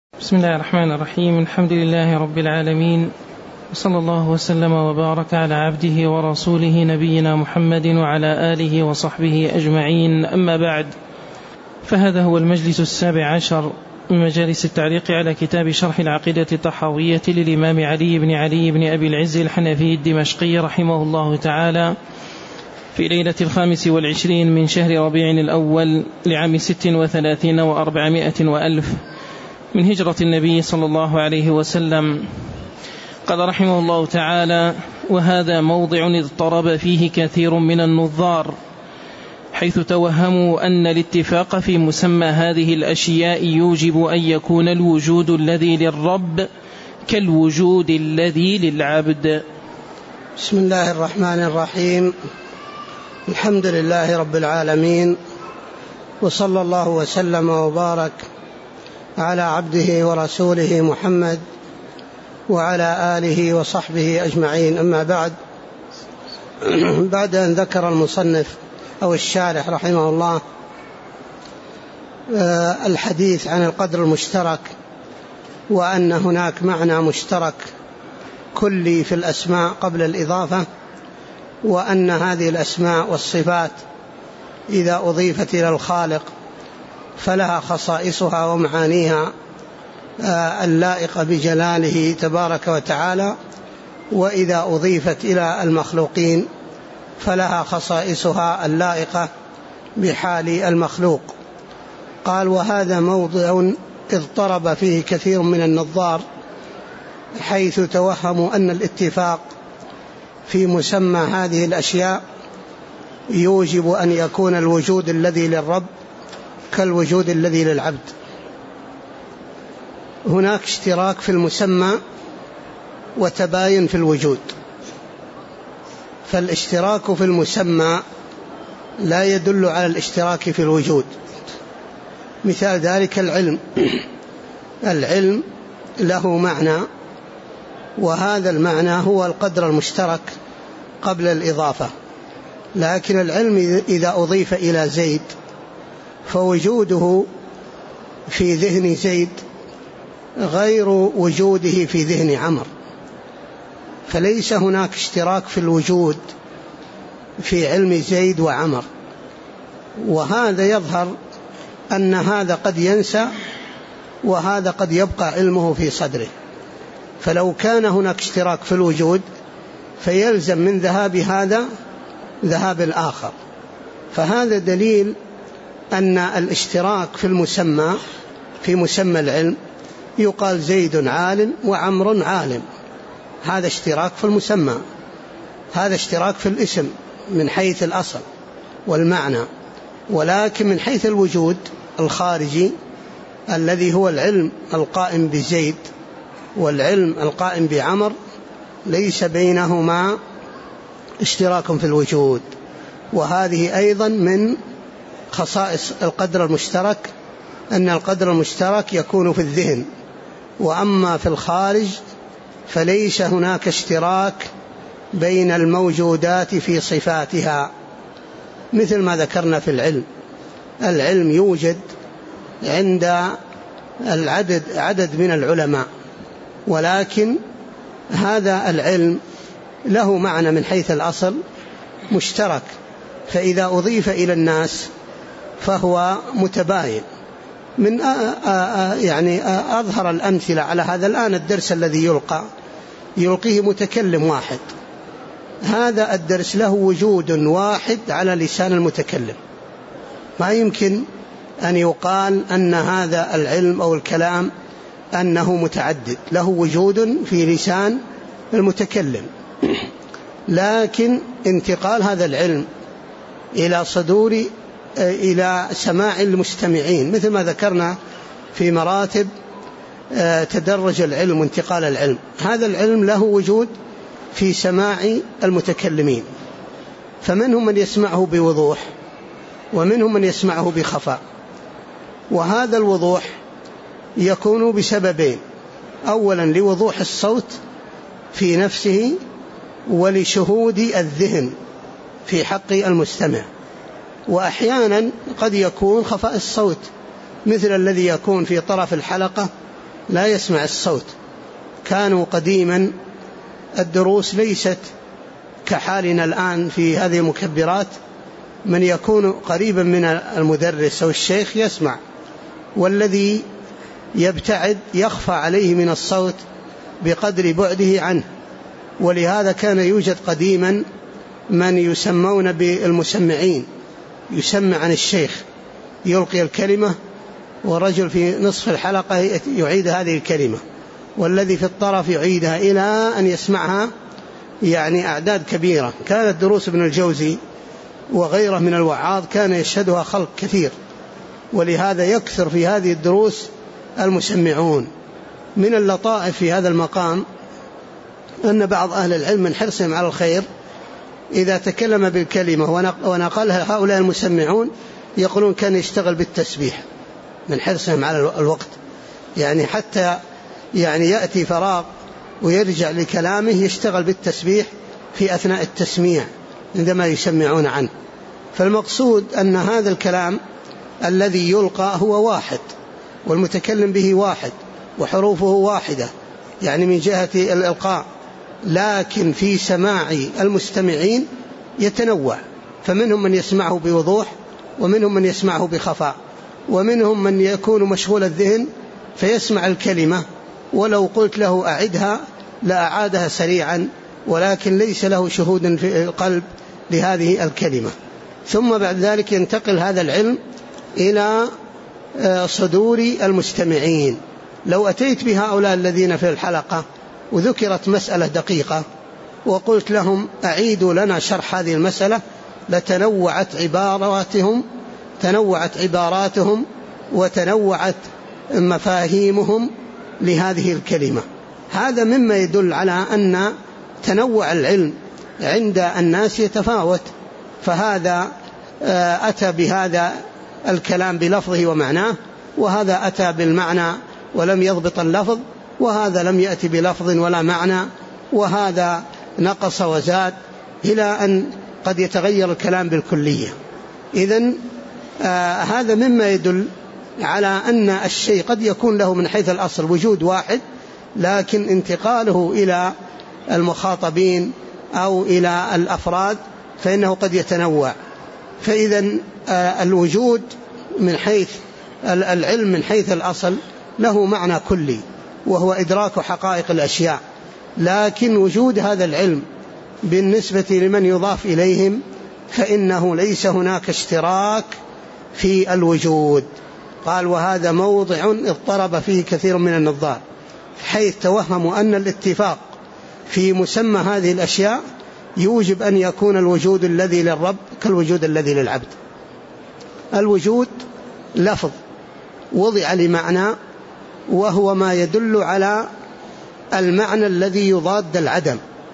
بسم الله الرحمن الرحيم. الحمد لله رب العالمين، وصلى الله وسلم وبارك على عبده ورسوله نبينا محمد وعلى آله وصحبه أجمعين. أما بعد، فهذا هو المجلس 17 من مجالس التعليق على كتاب شرح العقيدة الطحاوية للإمام علي بن أبي العز الحنفي الدمشقي رحمه الله تعالى، في ليلة 25 من شهر ربيع الأول لعام 36 و400 وألف من هجرة النبي صلى الله عليه وسلم. قال رحمه الله تعالى: وهذا موضع اضطرب فيه كثير من النظار، حيث توهموا أن الاتفاق في مسمى هذه الأشياء يوجب أن يكون الوجود الذي للرب كالوجود الذي للعبد. بسم الله الرحمن الرحيم. الحمد لله رب العالمين، وصلى الله وسلم وبارك على عبده ورسوله محمد وعلى آله وصحبه أجمعين. أما بعد أن ذكر المصنف أو الشارح رحمه الله الحديث عن القدر المشترك، وأن هناك معنى مشترك كلي في الأسماء قبل الإضافة، وأن هذه الأسماء والصفات إذا أضيفت إلى الخالق فلها خصائصها ومعانيها اللائقة بجلاله تبارك وتعالى، وإذا أضيفت إلى المخلوقين فلها خصائصها اللائقة بحال المخلوق. قال: وهذا موضع اضطرب فيه كثير من النظار، حيث توهموا أن الاتفاق في مسمى هذه الأشياء يوجب أن يكون الوجود الذي للرب كالوجود الذي للعبد. هناك اشتراك في المسمى وتباين في الوجود، فالاشتراك في المسمى لا يدل على الاشتراك في الوجود. مثال ذلك العلم له معنى، وهذا المعنى هو القدر المشترك قبل الإضافة، لكن العلم إذا أضيف إلى زيد فوجوده في ذهن زيد غير وجوده في ذهن عمرو، فليس هناك اشتراك في الوجود في علم زيد وعمر. وهذا يظهر أن هذا قد ينسى وهذا قد يبقى علمه في صدره، فلو كان هناك اشتراك في الوجود فيلزم من ذهاب هذا ذهاب الآخر. فهذا دليل أن الاشتراك في المسمى في مسمى العلم يقال زيد عالم وعمر عالم، هذا اشتراك في المسمى، هذا اشتراك في الاسم من حيث الأصل والمعنى. ولكن من حيث الوجود الخارجي الذي هو العلم القائم بزيد والعلم القائم بعمر ليس بينهما اشتراك في الوجود. وهذه أيضا من خصائص القدر المشترك، أن القدر المشترك يكون في الذهن، وأما في الخارج فليس هناك اشتراك بين الموجودات في صفاتها، مثل ما ذكرنا في العلم يوجد عند عدد من العلماء، ولكن هذا العلم له معنى من حيث الأصل مشترك، فإذا أضيف إلى الناس فهو متباين. من أظهر الأمثلة على هذا الآن الدرس الذي يلقيه متكلم واحد، هذا الدرس له وجود واحد على لسان المتكلم، ما يمكن أن يقال أن هذا العلم أو الكلام أنه متعدد، له وجود في لسان المتكلم. لكن انتقال هذا العلم إلى سماع المستمعين، مثل ما ذكرنا في مراتب تدرج العلم وانتقال العلم، هذا العلم له وجود في سماع المتكلمين، فمنهم من يسمعه بوضوح ومنهم من يسمعه بخفاء. وهذا الوضوح يكون بسببين: أولا لوضوح الصوت في نفسه، ولشهود الذهن في حق المستمع. وأحيانا قد يكون خفاء الصوت مثل الذي يكون في طرف الحلقة لا يسمع الصوت. كانوا قديما الدروس ليست كحالنا الآن في هذه المكبرات، من يكون قريبا من المدرس أو الشيخ يسمع، والذي يبتعد يخفى عليه من الصوت بقدر بعده عنه. ولهذا كان يوجد قديما من يسمون بالمسمعين، يسمع عن الشيخ، يلقي الكلمة ورجل في نصف الحلقة يعيد هذه الكلمة، والذي في الطرف يعيدها إلى أن يسمعها يعني أعداد كبيرة. كانت دروس ابن الجوزي وغيره من الوعاظ كان يشهدها خلق كثير، ولهذا يكثر في هذه الدروس المسمعون. من اللطائف في هذا المقام أن بعض أهل العلم من حرصهم على الخير إذا تكلم بالكلمة ونقلها هؤلاء المسمعون يقولون كان يشتغل بالتسبيح من حرصهم على الوقت، يعني حتى يعني يأتي فراغ ويرجع لكلامه يشتغل بالتسبيح في أثناء التسميع عندما يسمعون عنه. فالمقصود أن هذا الكلام الذي يلقى هو واحد، والمتكلم به واحد، وحروفه واحدة يعني من جهة الإلقاء، لكن في سماع المستمعين يتنوع، فمنهم من يسمعه بوضوح، ومنهم من يسمعه بخفاء، ومنهم من يكون مشغول الذهن فيسمع الكلمة ولو قلت له أعدها لأعادها سريعا، ولكن ليس له شهود في القلب لهذه الكلمة. ثم بعد ذلك ينتقل هذا العلم إلى صدور المستمعين. لو أتيت بهؤلاء الذين في الحلقة وذكرت مسألة دقيقة وقلت لهم أعيدوا لنا شرح هذه المسألة لتنوعت عباراتهم وتنوعت مفاهيمهم لهذه الكلمة. هذا مما يدل على أن تنوع العلم عند الناس يتفاوت، فهذا أتى بهذا الكلام بلفظه ومعناه، وهذا أتى بالمعنى ولم يضبط اللفظ، وهذا لم يأتي بلفظ ولا معنى، وهذا نقص وزاد، إلى أن قد يتغير الكلام بالكلية. إذن هذا مما يدل على أن الشيء قد يكون له من حيث الأصل وجود واحد، لكن انتقاله إلى المخاطبين أو إلى الأفراد فإنه قد يتنوع. فإذن الوجود من حيث العلم من حيث الأصل له معنى كلي، وهو إدراك حقائق الأشياء، لكن وجود هذا العلم بالنسبة لمن يضاف إليهم فإنه ليس هناك اشتراك في الوجود. قال وهذا موضع اضطرب فيه كثير من النظار، حيث توهموا أن الاتفاق في مسمى هذه الأشياء يوجب أن يكون الوجود الذي للرب كالوجود الذي للعبد. الوجود لفظ وضع لمعنى، وهو ما يدل على المعنى الذي يضاد العدم.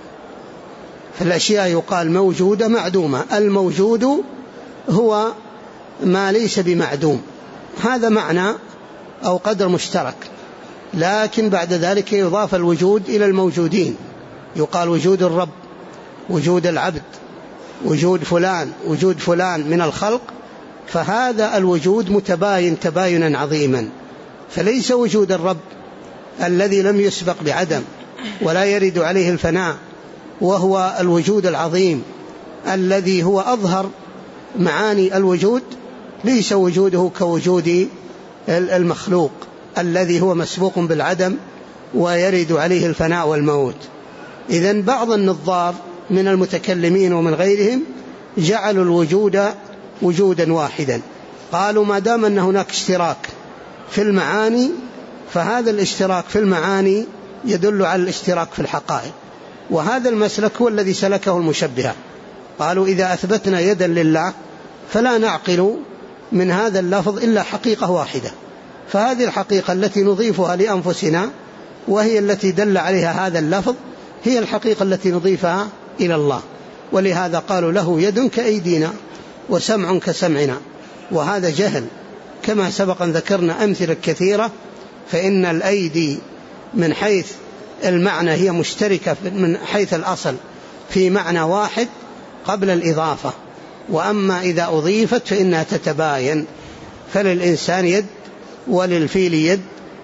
فالأشياء يقال موجودة معدومة، الموجود هو ما ليس بمعدوم، هذا معنى أو قدر مشترك. لكن بعد ذلك يضاف الوجود إلى الموجودين، يقال وجود الرب، وجود العبد، وجود فلان من الخلق، فهذا الوجود متباين تباينا عظيما. فليس وجود الرب الذي لم يسبق بعدم ولا يرد عليه الفناء، وهو الوجود العظيم الذي هو أظهر معاني الوجود، ليس وجوده كوجود المخلوق الذي هو مسبوق بالعدم ويرد عليه الفناء والموت. إذن بعض النظار من المتكلمين ومن غيرهم جعلوا الوجود وجودا واحدا، قالوا ما دام أن هناك اشتراك في المعاني فهذا الاشتراك في المعاني يدل على الاشتراك في الحقائق. وهذا المسلك هو الذي سلكه المشبهة، قالوا إذا أثبتنا يدا لله فلا نعقل من هذا اللفظ إلا حقيقة واحدة، فهذه الحقيقة التي نضيفها لأنفسنا وهي التي دل عليها هذا اللفظ هي الحقيقة التي نضيفها إلى الله. ولهذا قالوا له يد كأيدينا وسمع كسمعنا، وهذا جهل. كما سبق أن ذكرنا أمثلة كثيرة، فإن الأيدي من حيث المعنى هي مشتركة من حيث الأصل في معنى واحد قبل الإضافة، وأما إذا أضيفت فإنها تتباين، فللإنسان يد وللفيل يد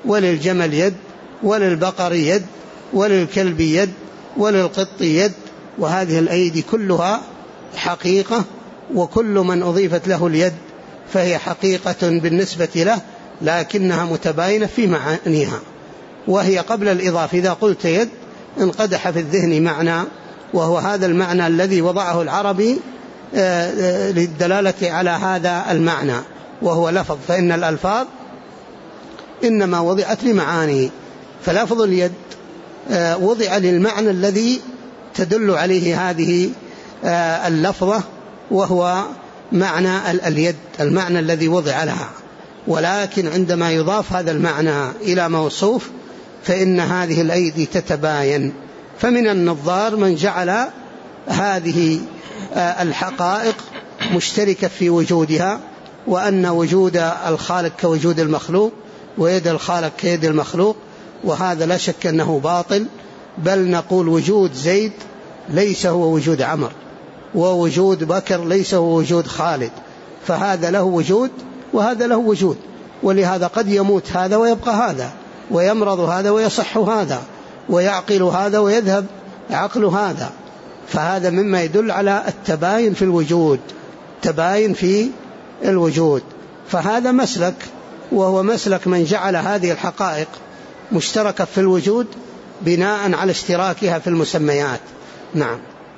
وللجمل يد، وللبقر يد، وللكلب يد، وللقط يد. وهذه الأيدي كلها حقيقة، وكل من أضيفت له اليد فهي حقيقة بالنسبة له، لكنها متباينة في معانيها. وهي قبل الإضافة إذا قلت يد انقدح في الذهن معنى، وهو هذا المعنى الذي وضعه العربي للدلالة على هذا المعنى، وهو لفظ. فإن الألفاظ إنما وضعت لمعاني، فلفظ اليد وضع للمعنى الذي تدل عليه هذه اللفظة، وهو معنى اليد، المعنى الذي وضع لها. ولكن عندما يضاف هذا المعنى إلى موصوف فإن هذه الأيدي تتباين. فمن النظار من جعل هذه الحقائق مشتركة في وجودها، وأن وجود الخالق كوجود المخلوق، ويد الخالق كيد المخلوق، وهذا لا شك أنه باطل. بل نقول وجود زيد ليس هو وجود عمر، ووجود بكر ليس هو وجود خالد، فهذا له وجود وهذا له وجود. ولهذا قد يموت هذا ويبقى هذا، ويمرض هذا ويصح هذا، ويعقل هذا ويذهب عقل هذا. فهذا مما يدل على التباين في الوجود، تباين في الوجود. فهذا مسلك، وهو مسلك من جعل هذه الحقائق مشتركة في الوجود بناء على اشتراكها في المسميات. نعم.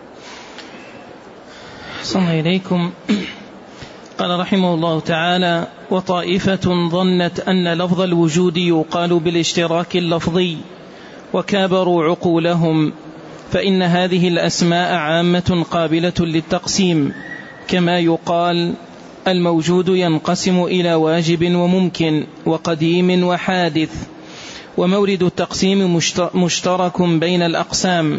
صلى إليكم. قال رحمه الله تعالى: وطائفة ظنت أن لفظ الوجود يقال بالاشتراك اللفظي وكابروا عقولهم، فإن هذه الأسماء عامة قابلة للتقسيم، كما يقال الموجود ينقسم إلى واجب وممكن وقديم وحادث. ومورد التقسيم مشترك بين الأقسام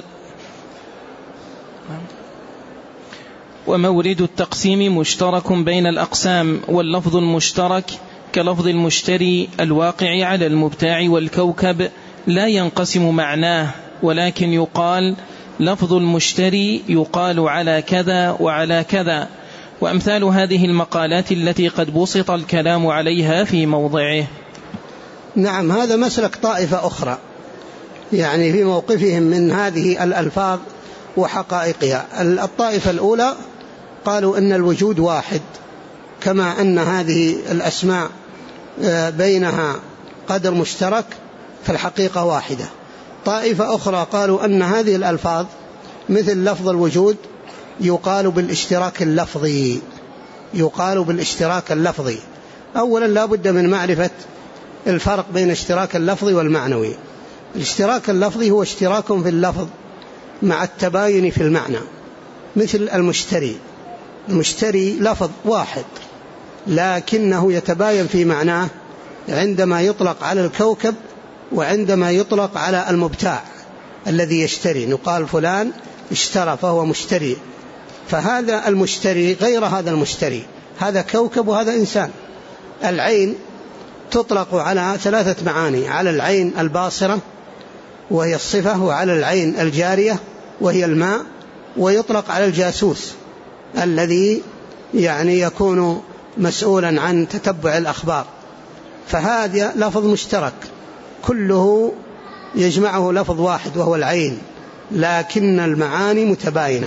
ومورد التقسيم مشترك بين الأقسام، واللفظ المشترك كلفظ المشتري الواقع على المبتاع والكوكب لا ينقسم معناه، ولكن يقال لفظ المشتري يقال على كذا وعلى كذا. وأمثال هذه المقالات التي قد بسط الكلام عليها في موضعه. نعم، هذا مسلك طائفة أخرى، يعني في موقفهم من هذه الألفاظ وحقائقها. الطائفة الأولى قالوا إن الوجود واحد، كما أن هذه الأسماء بينها قدر مشترك فالحقيقة واحدة. طائفة أخرى قالوا أن هذه الألفاظ مثل لفظ الوجود يقال بالاشتراك اللفظي، يقال بالاشتراك اللفظي. أولا لا بد من معرفة الفرق بين اشتراك اللفظي والمعنوي. الاشتراك اللفظي هو اشتراك في اللفظ مع التباين في المعنى، مثل المشتري. المشتري لفظ واحد لكنه يتباين في معناه عندما يطلق على الكوكب وعندما يطلق على المبتاع الذي يشتري. نقال فلان اشترى فهو مشتري، فهذا المشتري غير هذا المشتري، هذا كوكب وهذا إنسان. العين تطلق على ثلاثة معاني: على العين الباصرة وهي الصفة، وعلى العين الجارية وهي الماء، ويطلق على الجاسوس الذي يعني يكون مسؤولا عن تتبع الأخبار. فهذا لفظ مشترك كله يجمعه لفظ واحد وهو العين، لكن المعاني متباينة.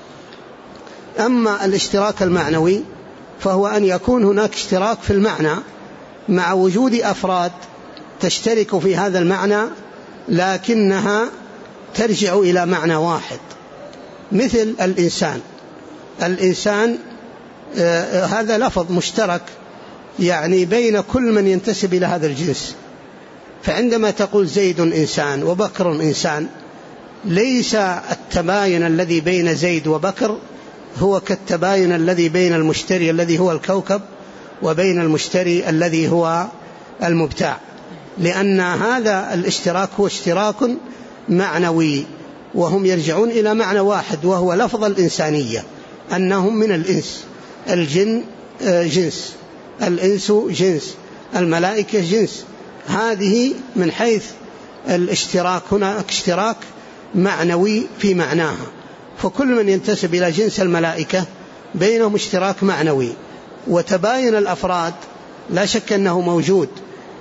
أما الاشتراك المعنوي فهو أن يكون هناك اشتراك في المعنى مع وجود أفراد تشترك في هذا المعنى لكنها ترجع إلى معنى واحد، مثل الإنسان. الإنسان هذا لفظ مشترك يعني بين كل من ينتسب إلى هذا الجنس. فعندما تقول زيد إنسان وبكر إنسان، ليس التباين الذي بين زيد وبكر هو كالتباين الذي بين المشتري الذي هو الكوكب وبين المشتري الذي هو المبتاع، لأن هذا الاشتراك هو اشتراك معنوي، وهم يرجعون إلى معنى واحد وهو لفظ الإنسانية، أنهم من الإنس. الجن جنس، الإنس جنس، الملائكة جنس. هذه من حيث الاشتراك، هناك اشتراك معنوي في معناها. فكل من ينتسب إلى جنس الملائكة بينهم اشتراك معنوي، وتباين الأفراد لا شك أنه موجود،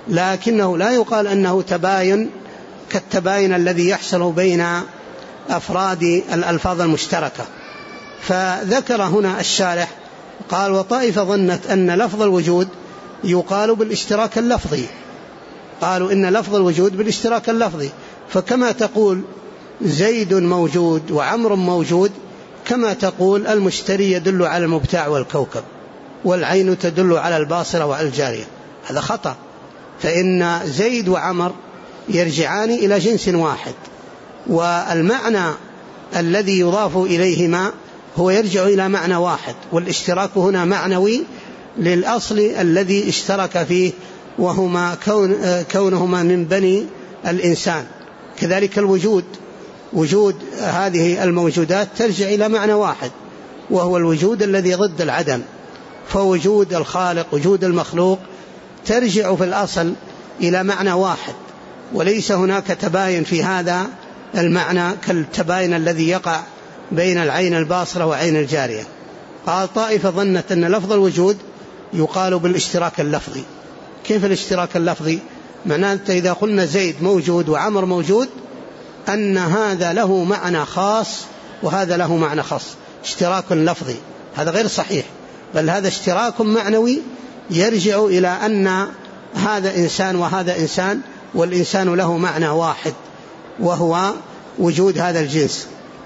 لكنه لا يقال أنه تباين كالتباين الذي يحصل بين أفراد الألفاظ المشتركة. فذكر هنا الشارح قال وطائفة ظنت أن لفظ الوجود يقال بالاشتراك اللفظي، قالوا إن لفظ الوجود بالاشتراك اللفظي، فكما تقول زيد موجود وعمر موجود، كما تقول المشتري يدل على المبتاع والكوكب، والعين تدل على الباصرة وعلى الجارية. هذا خطأ، فإن زيد وعمر يرجعان إلى جنس واحد، والمعنى الذي يضاف إليهما هو يرجع إلى معنى واحد، والاشتراك هنا معنوي للأصل الذي اشترك فيه، وهما كونهما من بني الإنسان. كذلك الوجود، وجود هذه الموجودات ترجع إلى معنى واحد، وهو الوجود الذي ضد العدم. فوجود الخالق وجود المخلوق ترجع في الأصل إلى معنى واحد، وليس هناك تباين في هذا المعنى كالتباين الذي يقع بين العين الباصرة وعين الجارية. قال طائفة ظنت أن لفظ الوجود يقال بالاشتراك اللفظي. كيف الاشتراك اللفظي؟ معناه إذا قلنا زيد موجود وعمر موجود أن هذا له معنى خاص وهذا له معنى خاص، اشتراك لفظي. هذا غير صحيح، بل هذا اشتراك معنوي يرجع إلى أن هذا إنسان وهذا إنسان، والإنسان له معنى واحد وهو وجود هذا الجنس.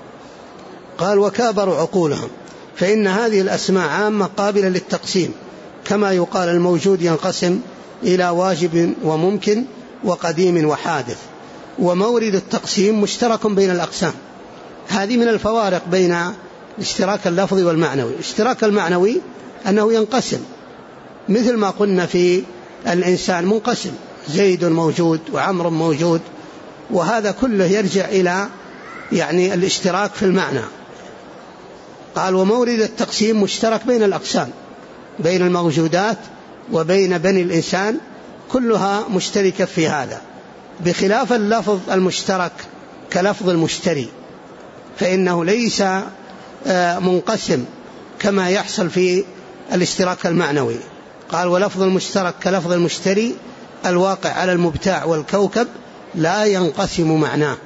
قال وكابروا عقولهم، فإن هذه الأسماء عامة قابلة للتقسيم، كما يقال الموجود ينقسم إلى واجب وممكن وقديم وحادث، ومورد التقسيم مشترك بين الأقسام. هذه من الفوارق بين الاشتراك اللفظي والمعنوي. الاشتراك المعنوي أنه ينقسم، مثل ما قلنا في الإنسان منقسم، زيد موجود وعمر موجود، وهذا كله يرجع إلى الاشتراك في المعنى. قال ومورد التقسيم مشترك بين الأقسام، بين الموجودات وبين بني الإنسان، كلها مشتركة في هذا، بخلاف اللفظ المشترك كلفظ المشتري، فإنه ليس منقسم كما يحصل في الاشتراك المعنوي. قال ولفظ المشترك كلفظ المشتري الواقع على المبتاع والكوكب لا ينقسم معناه،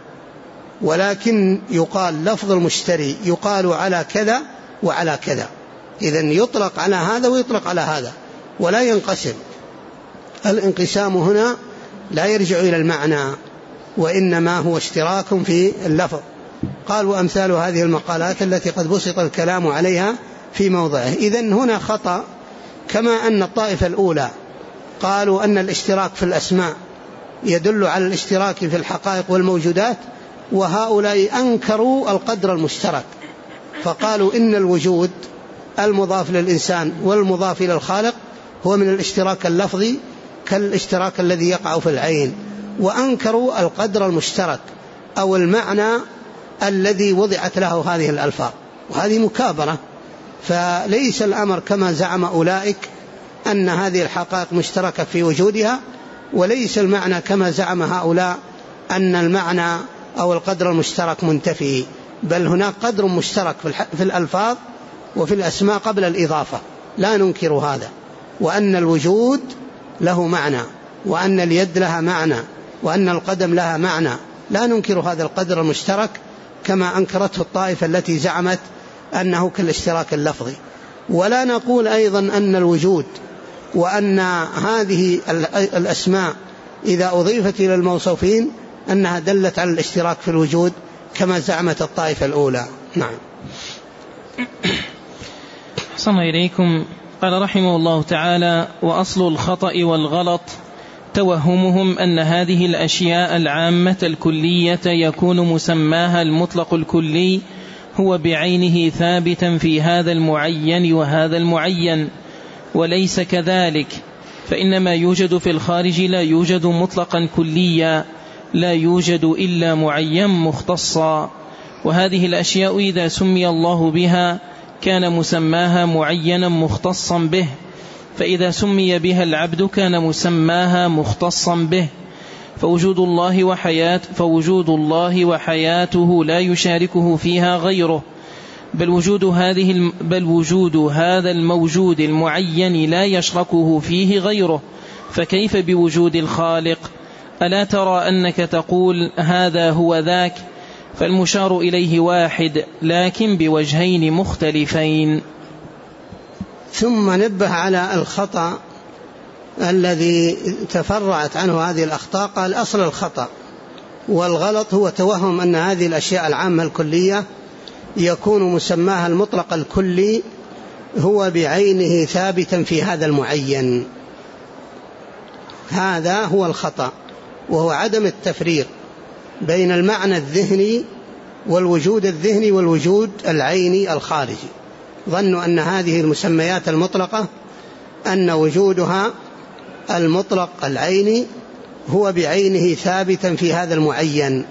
ولكن يقال لفظ المشتري يقال على كذا وعلى كذا، إذن يطلق على هذا ويطلق على هذا ولا ينقسم. الانقسام هنا لا يرجع إلى المعنى، وإنما هو اشتراك في اللفظ. قال وأمثال هذه المقالات التي قد بسط الكلام عليها في موضعه. إذن هنا خطأ، كما أن الطائفة الأولى قالوا أن الاشتراك في الأسماء يدل على الاشتراك في الحقائق والموجودات، وهؤلاء أنكروا القدر المشترك، فقالوا إن الوجود المضاف للإنسان والمضاف إلى الخالق هو من الاشتراك اللفظي كالاشتراك الذي يقع في العين، وأنكروا القدر المشترك أو المعنى الذي وضعت له هذه الألفاظ، وهذه مكابرة. فليس الأمر كما زعم أولئك أن هذه الحقائق مشتركة في وجودها، وليس المعنى كما زعم هؤلاء أن المعنى أو القدر المشترك منتفي، بل هناك قدر مشترك في الألفاظ وفي الأسماء قبل الإضافة، لا ننكر هذا، وأن الوجود له معنى، وأن اليد لها معنى، وأن القدم لها معنى، لا ننكر هذا القدر المشترك كما أنكرته الطائفة التي زعمت أنه كالاشتراك اللفظي. ولا نقول أيضا أن الوجود وأن هذه الأسماء إذا أضيفت إلى الموصوفين أنها دلت على الاشتراك في الوجود كما زعمت الطائفة الأولى. نعم. أحسن إليكم. قال رحمه الله تعالى وأصل الخطأ والغلط توهمهم أن هذه الأشياء العامة الكلية يكون مسماها المطلق الكلي هو بعينه ثابتا في هذا المعين وهذا المعين، وليس كذلك، فإنما يوجد في الخارج لا يوجد مطلقا كليا، لا يوجد إلا معين مختصا. وهذه الأشياء إذا سمي الله بها كان مسماها معينا مختصا به، فإذا سمي بها العبد كان مسماها مختصا به. فوجود الله وحياته لا يشاركه فيها غيره، بل وجود هذا الموجود المعين لا يشركه فيه غيره، فكيف بوجود الخالق؟ ألا ترى أنك تقول هذا هو ذاك؟ فالمشار إليه واحد لكن بوجهين مختلفين. ثم نبه على الخطأ الذي تفرعت عنه هذه الأخطاء. قال أصل الخطأ والغلط هو توهم أن هذه الأشياء العامة الكلية يكون مسماها المطلق الكلي هو بعينه ثابتا في هذا المعين. هذا هو الخطأ، وهو عدم التفريق بين المعنى الذهني والوجود الذهني والوجود العيني الخارجي. ظنوا أن هذه المسميات المطلقة أن وجودها المطلق العيني هو بعينه ثابتا في هذا المعين،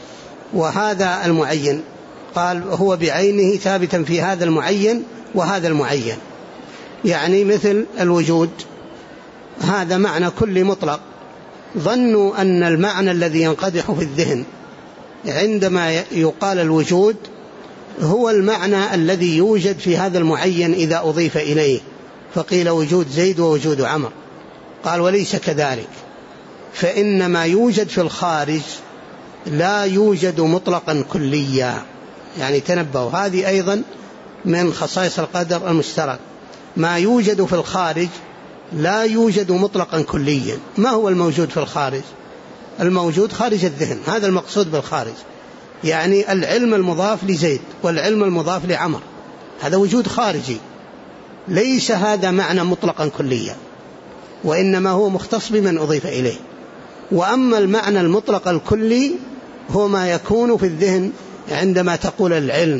وهذا المعين قال هو بعينه ثابتا في هذا المعين وهذا المعين، يعني مثل الوجود هذا معنى كل مطلق. ظنوا أن المعنى الذي ينقدح في الذهن عندما يقال الوجود هو المعنى الذي يوجد في هذا المعين إذا أضيف إليه، فقيل وجود زيد ووجود عمر. قال وليس كذلك، فإن ما يوجد في الخارج لا يوجد مطلقا كليا. يعني تنبهوا، هذه أيضا من خصائص القدر المشترك، ما يوجد في الخارج لا يوجد مطلقا كليا. ما هو الموجود في الخارج؟ الموجود خارج الذهن، هذا المقصود بالخارج، يعني العلم المضاف لزيد والعلم المضاف لعمر، هذا وجود خارجي، ليس هذا معنى مطلقا كليا، وإنما هو مختص بمن أضيف إليه. وأما المعنى المطلق الكلي هو ما يكون في الذهن عندما تقول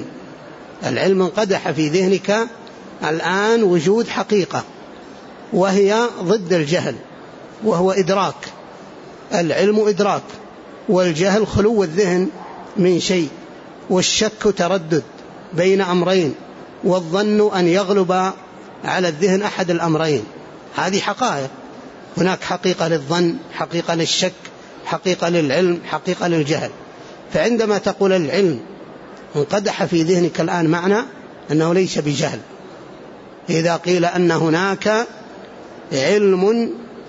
العلم انقدح في ذهنك الآن وجود حقيقة وهي ضد الجهل، وهو إدراك. العلم إدراك، والجهل خلو الذهن من شيء، والشك تردد بين أمرين، والظن أن يغلب على الذهن أحد الأمرين. هذه حقائق، هناك حقيقة للظن، حقيقة للشك، حقيقة للعلم، حقيقة للجهل. فعندما تقول العلم انقدح في ذهنك الآن معنى أنه ليس بجهل. إذا قيل أن هناك علم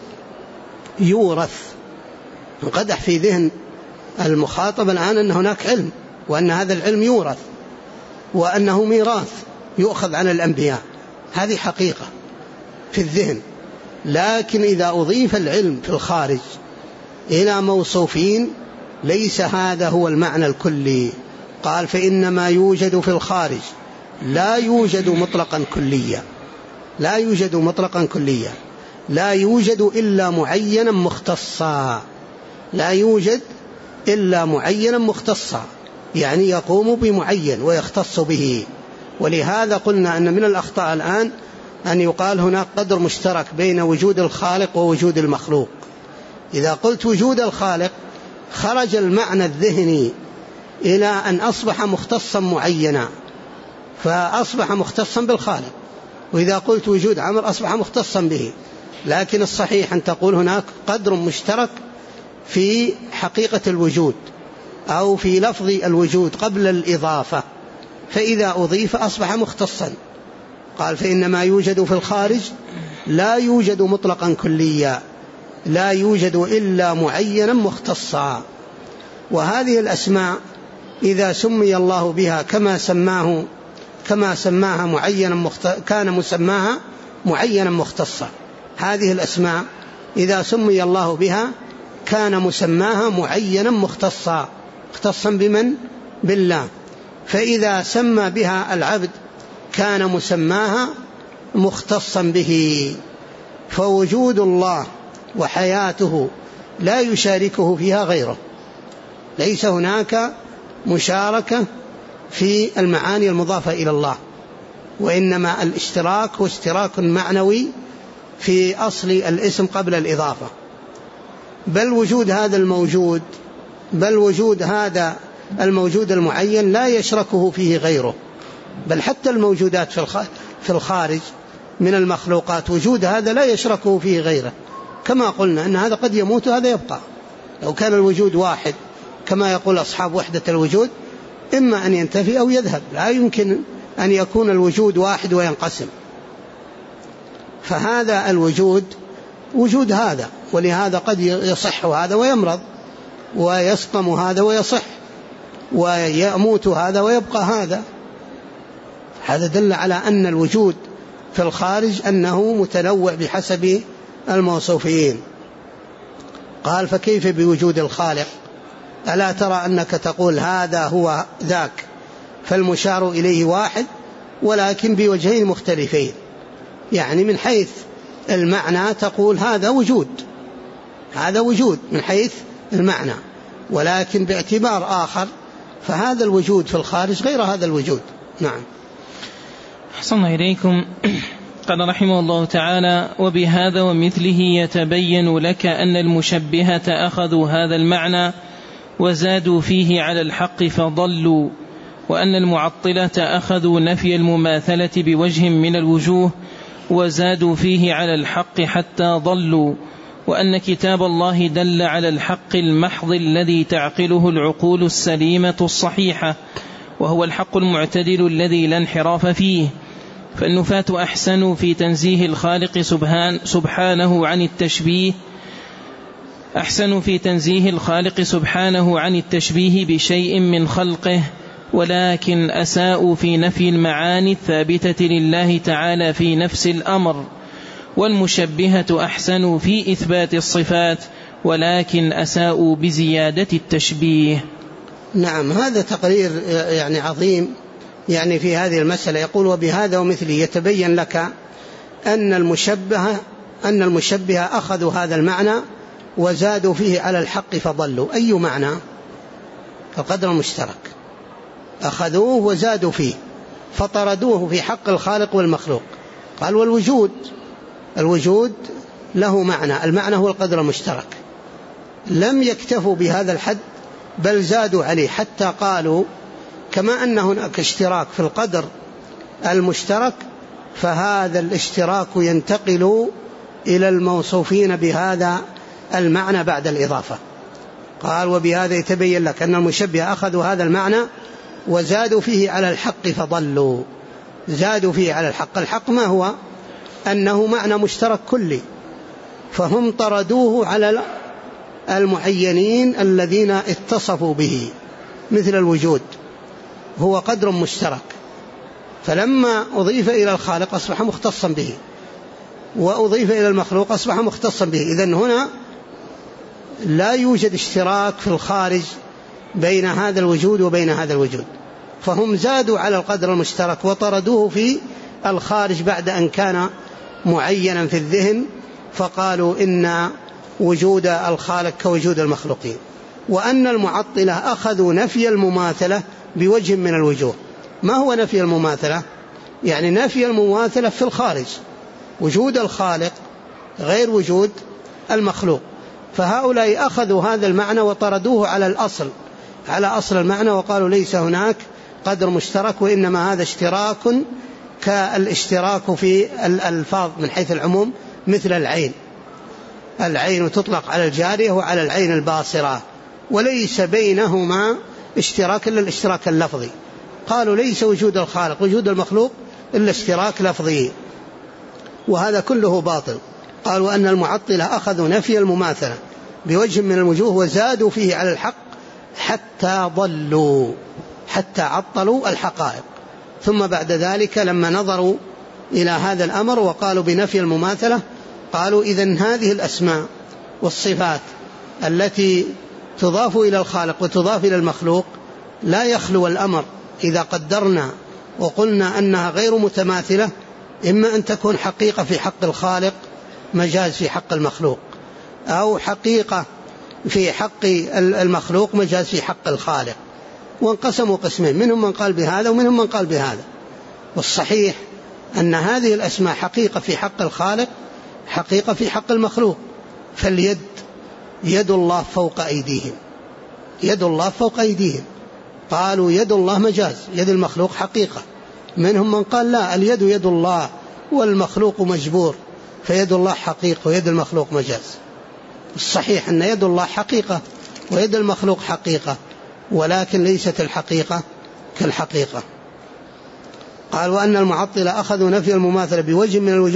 يورث، انقدح في ذهن المخاطب الآن أن هناك علم، وأن هذا العلم يورث، وأنه ميراث يؤخذ عن الأنبياء، هذه حقيقة في الذهن. لكن إذا أضيف العلم في الخارج إلى موصوفين ليس هذا هو المعنى الكلي. قال فإنما يوجد في الخارج لا يوجد مطلقا كليا، لا يوجد مطلقا كليا، لا يوجد إلا معينا مختصا، لا يوجد إلا معينا مختصا، يعني يقوم بمعين ويختص به. ولهذا قلنا أن من الأخطاء الآن أن يقال هناك قدر مشترك بين وجود الخالق ووجود المخلوق. إذا قلت وجود الخالق خرج المعنى الذهني إلى أن أصبح مختصا معينا، فأصبح مختصا بالخالق. وإذا قلت وجود عمر أصبح مختصا به. لكن الصحيح أن تقول هناك قدر مشترك في حقيقة الوجود أو في لفظ الوجود قبل الإضافة، فإذا أضيف أصبح مختصا. قال فإنما يوجد في الخارج لا يوجد مطلقا كليا، لا يوجد إلا معينا مختصا. وهذه الأسماء إذا سمي الله بها كما سماها معينا كان مسماها معينا مختصا. هذه الأسماء إذا سمي الله بها كان مسماها معينا مختصا، مختصا بمن؟ بالله. فإذا سمى بها العبد كان مسماها مختصا به. فوجود الله وحياته لا يشاركه فيها غيره، ليس هناك مشاركة في المعاني المضافة إلى الله، وإنما الاشتراك هو اشتراك معنوي في أصل الاسم قبل الإضافة. بل وجود هذا الموجود المعين لا يشركه فيه غيره، بل حتى الموجودات في الخارج من المخلوقات وجود هذا لا يشركه فيه غيره. كما قلنا أن هذا قد يموت وهذا يبقى. لو كان الوجود واحد كما يقول أصحاب وحدة الوجود إما أن ينتفي أو يذهب، لا يمكن أن يكون الوجود واحد وينقسم. فهذا الوجود وجود هذا، ولهذا قد يصح هذا ويمرض، ويسقم هذا ويصح، ويموت هذا ويبقى هذا. هذا دل على أن الوجود في الخارج أنه متنوع بحسب الموصوفين. قال فكيف بوجود الخالق؟ ألا ترى أنك تقول هذا هو ذاك، فالمشار إليه واحد ولكن بوجهين مختلفين. يعني من حيث المعنى تقول هذا وجود، هذا وجود من حيث المعنى، ولكن باعتبار آخر فهذا الوجود في الخارج غير هذا الوجود. نعم. أحسن إليكم. قال رحمه الله تعالى: وبهذا ومثله يتبين لك أن المشبهة أخذوا هذا المعنى وزادوا فيه على الحق فضلوا، وأن المعطلة أخذوا نفي المماثلة بوجه من الوجوه وزادوا فيه على الحق حتى ضلوا، وأن كتاب الله دل على الحق المحض الذي تعقله العقول السليمة الصحيحة، وهو الحق المعتدل الذي لا انحراف فيه. فالنفاة أحسنوا في تنزيه الخالق سبحانه عن التشبيه، أحسنوا في تنزيه الخالق سبحانه عن التشبيه بشيء من خلقه، ولكن أساءوا في نفي المعاني الثابتة لله تعالى في نفس الأمر. والمشبهة أحسنوا في إثبات الصفات، ولكن أساءوا بزيادة التشبيه. نعم، هذا تقرير يعني عظيم يعني في هذه المسألة. يقول: وبهذا ومثله يتبين لك أن المشبهة أخذوا هذا المعنى وزادوا فيه على الحق فضلوا. أي معنى؟ القدر المشترك، أخذوه وزادوا فيه فطردوه في حق الخالق والمخلوق. قال: والوجود له معنى، المعنى هو القدر المشترك. لم يكتفوا بهذا الحد بل زادوا عليه، حتى قالوا كما أن هناك اشتراك في القدر المشترك فهذا الاشتراك ينتقل إلى الموصوفين بهذا المعنى بعد الإضافة. قال: وبهذا يتبين لك أن المشبهة أخذوا هذا المعنى وزادوا فيه على الحق فضلوا. زادوا فيه على الحق. الحق ما هو؟ أنه معنى مشترك كلي، فهم طردوه على المعينين الذين اتصفوا به، مثل الوجود هو قدر مشترك، فلما أضيف إلى الخالق أصبح مختصا به، وأضيف إلى المخلوق أصبح مختصا به. إذن هنا لا يوجد اشتراك في الخارج بين هذا الوجود وبين هذا الوجود، فهم زادوا على القدر المشترك وطردوه في الخارج بعد أن كان معينا في الذهن، فقالوا إن وجود الخالق كوجود المخلوقين. وأن المعطلة أخذوا نفي المماثلة بوجه من الوجوه. ما هو نفي المماثلة؟ يعني نفي المماثلة في الخارج، وجود الخالق غير وجود المخلوق. فهؤلاء أخذوا هذا المعنى وطردوه على أصل المعنى، وقالوا ليس هناك قدر مشترك، وإنما هذا اشتراك كالاشتراك في الألفاظ من حيث العموم، مثل العين تطلق على الجارية وعلى العين الباصرة، وليس بينهما اشتراك إلا الاشتراك اللفظي. قالوا ليس وجود الخالق وجود المخلوق إلا اشتراك لفظي، وهذا كله باطل. قالوا أن المعطلة أخذوا نفي المماثلة بوجه من الوجوه وزادوا فيه على الحق حتى ضلوا، حتى عطلوا الحقائق. ثم بعد ذلك لما نظروا إلى هذا الأمر وقالوا بنفي المماثلة، قالوا إذن هذه الأسماء والصفات التي تضاف إلى الخالق وتضاف إلى المخلوق لا يخلو الأمر إذا قدرنا وقلنا أنها غير متماثلة، إما أن تكون حقيقة في حق الخالق مجاز في حق المخلوق، أو حقيقة في حق المخلوق مجاز في حق الخالق. وانقسموا قسمين، منهم من قال بهذا ومنهم من قال بهذا. والصحيح أن هذه الأسماء حقيقة في حق الخالق، حقيقة في حق المخلوق. فاليد يد الله فوق أيديهم، يد الله فوق أيديهم. قالوا يد الله مجاز، يد المخلوق حقيقة. منهم من قال لا، اليد يد الله والمخلوق مجبور، فيد الله حقيقة ويد المخلوق مجاز. الصحيح أن يد الله حقيقة ويد المخلوق حقيقة، ولكن ليست الحقيقة كالحقيقة. قال: وأن المعطلة أخذوا نفي المماثلة بوجه من الوجوه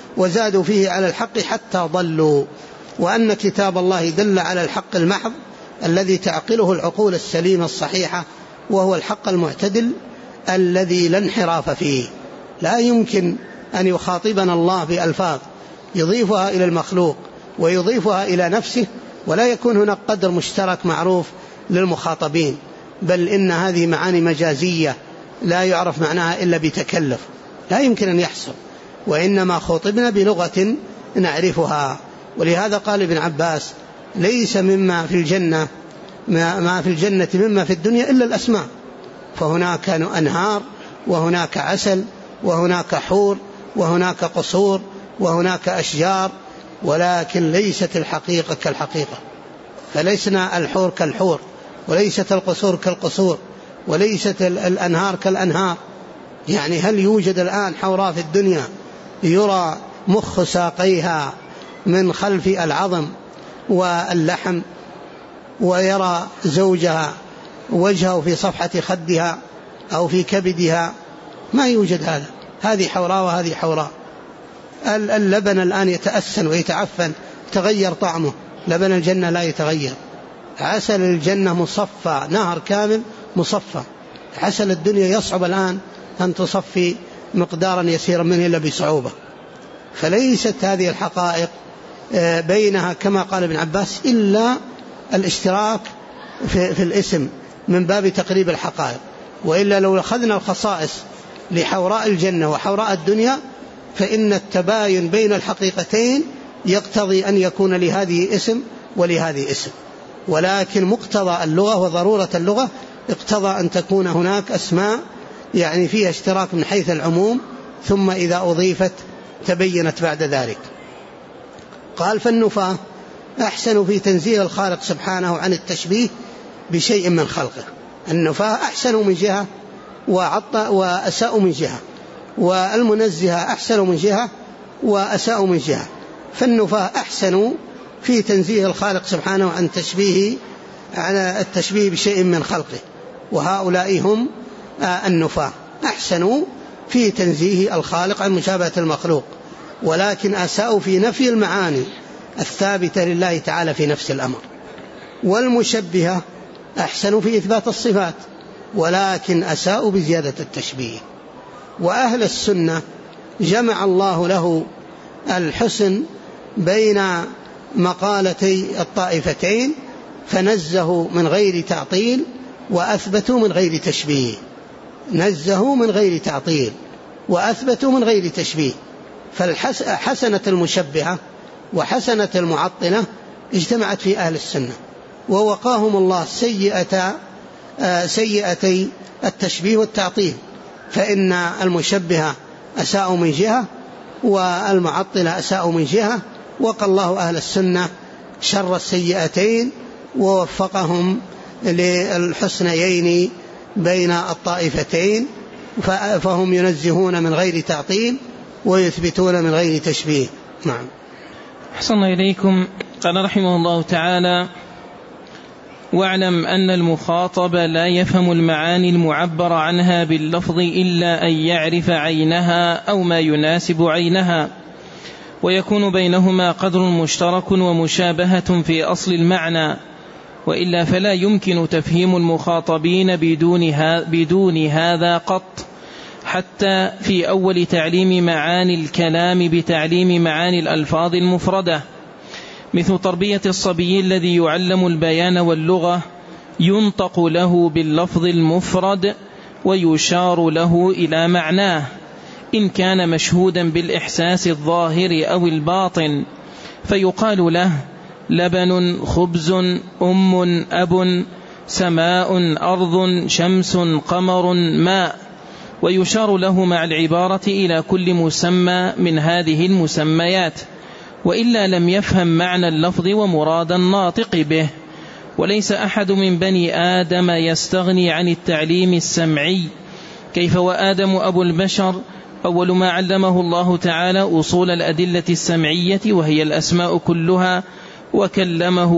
وزادوا فيه على الحق حتى ضلوا، وأن كتاب الله دل على الحق المحض الذي تعقله العقول السليمة الصحيحة، وهو الحق المعتدل الذي لا انحراف فيه. لا يمكن أن يخاطبنا الله بألفاظ يضيفها إلى المخلوق ويضيفها إلى نفسه ولا يكون هناك قدر مشترك معروف للمخاطبين، بل إن هذه معاني مجازية لا يعرف معناها إلا بتكلف، لا يمكن أن يحصل، وإنما خطبنا بلغة نعرفها. ولهذا قال ابن عباس: ليس مما في الجنة ما في الجنة مما في الدنيا إلا الأسماء، فهناك أنهار وهناك عسل وهناك حور وهناك قصور وهناك أشجار، ولكن ليست الحقيقة كالحقيقة، فليسنا الحور كالحور، وليست القصور كالقصور، وليست الأنهار كالأنهار. يعني هل يوجد الآن حوراء في الدنيا يرى مخ ساقيها من خلف العظم واللحم، ويرى زوجها وجهه في صفحة خدها أو في كبدها؟ ما يوجد هذا. هذه حوراء وهذه حوراء. اللبن الآن يتأسن ويتعفن، تغير طعمه، لبن الجنة لا يتغير. عسل الجنة مصفى، نهر كامل مصفى. عسل الدنيا يصعب الآن أن تصفي مقدارا يسيرا منه إلا بصعوبة. فليست هذه الحقائق بينها كما قال ابن عباس إلا الاشتراك في الاسم من باب تقريب الحقائق، وإلا لو أخذنا الخصائص لحوراء الجنة وحوراء الدنيا فإن التباين بين الحقيقتين يقتضي أن يكون لهذه اسم ولهذه اسم، ولكن مقتضى اللغة وضرورة اللغة اقتضى أن تكون هناك أسماء يعني فيها اشتراك من حيث العموم، ثم إذا أضيفت تبينت بعد ذلك. قال: فالنفاة أحسن في تنزيه الخالق سبحانه عن التشبيه بشيء من خلقه. النفاة أحسن من جهة وأساء من جهة، والمنزهة أحسن من جهة وأساء من جهة. فالنفاة أحسن في تنزيه الخالق سبحانه عن التشبيه بشيء من خلقه، وهؤلاء هم النفاة، أحسنوا في تنزيه الخالق عن مشابهة المخلوق، ولكن أساءوا في نفي المعاني الثابتة لله تعالى في نفس الأمر. والمشبهة أحسنوا في إثبات الصفات، ولكن أساءوا بزيادة التشبيه. وأهل السنة جمع الله له الحسن بين مقالتي الطائفتين، فنزهوا من غير تعطيل وأثبتوا من غير تشبيه. نزهوا من غير تعطيل وأثبتوا من غير تشبيه. فحسنة المشبهة وحسنة المعطلة اجتمعت في أهل السنة، ووقاهم الله سيئتي التشبيه والتعطيل، فإن المشبهة أساءوا من جهة والمعطلة أساءوا من جهة، وقى الله أهل السنة شر السيئتين ووفقهم للحسنيين بين الطائفتين، فهم ينزهون من غير تعطيل ويثبتون من غير تشبيه. نعم. أحسن إليكم. قال رحمه الله تعالى: واعلم أن المخاطب لا يفهم المعاني المعبر عنها باللفظ إلا أن يعرف عينها أو ما يناسب عينها، ويكون بينهما قدر مشترك ومشابهة في أصل المعنى، وإلا فلا يمكن تفهيم المخاطبين بدون هذا قط، حتى في أول تعليم معاني الكلام بتعليم معاني الألفاظ المفردة، مثل تربية الصبي الذي يعلم البيان واللغة، ينطق له باللفظ المفرد ويشار له إلى معناه إن كان مشهودا بالإحساس الظاهر أو الباطن، فيقال له لبن، خبز، أب، سماء، أرض، شمس، قمر، ماء، ويشار له مع العبارة إلى كل مسمى من هذه المسميات، وإلا لم يفهم معنى اللفظ ومراد الناطق به. وليس أحد من بني آدم يستغني عن التعليم السمعي، كيف وآدم أبو البشر أول ما علمه الله تعالى أصول الأدلة السمعية وهي الأسماء كلها، وكلمه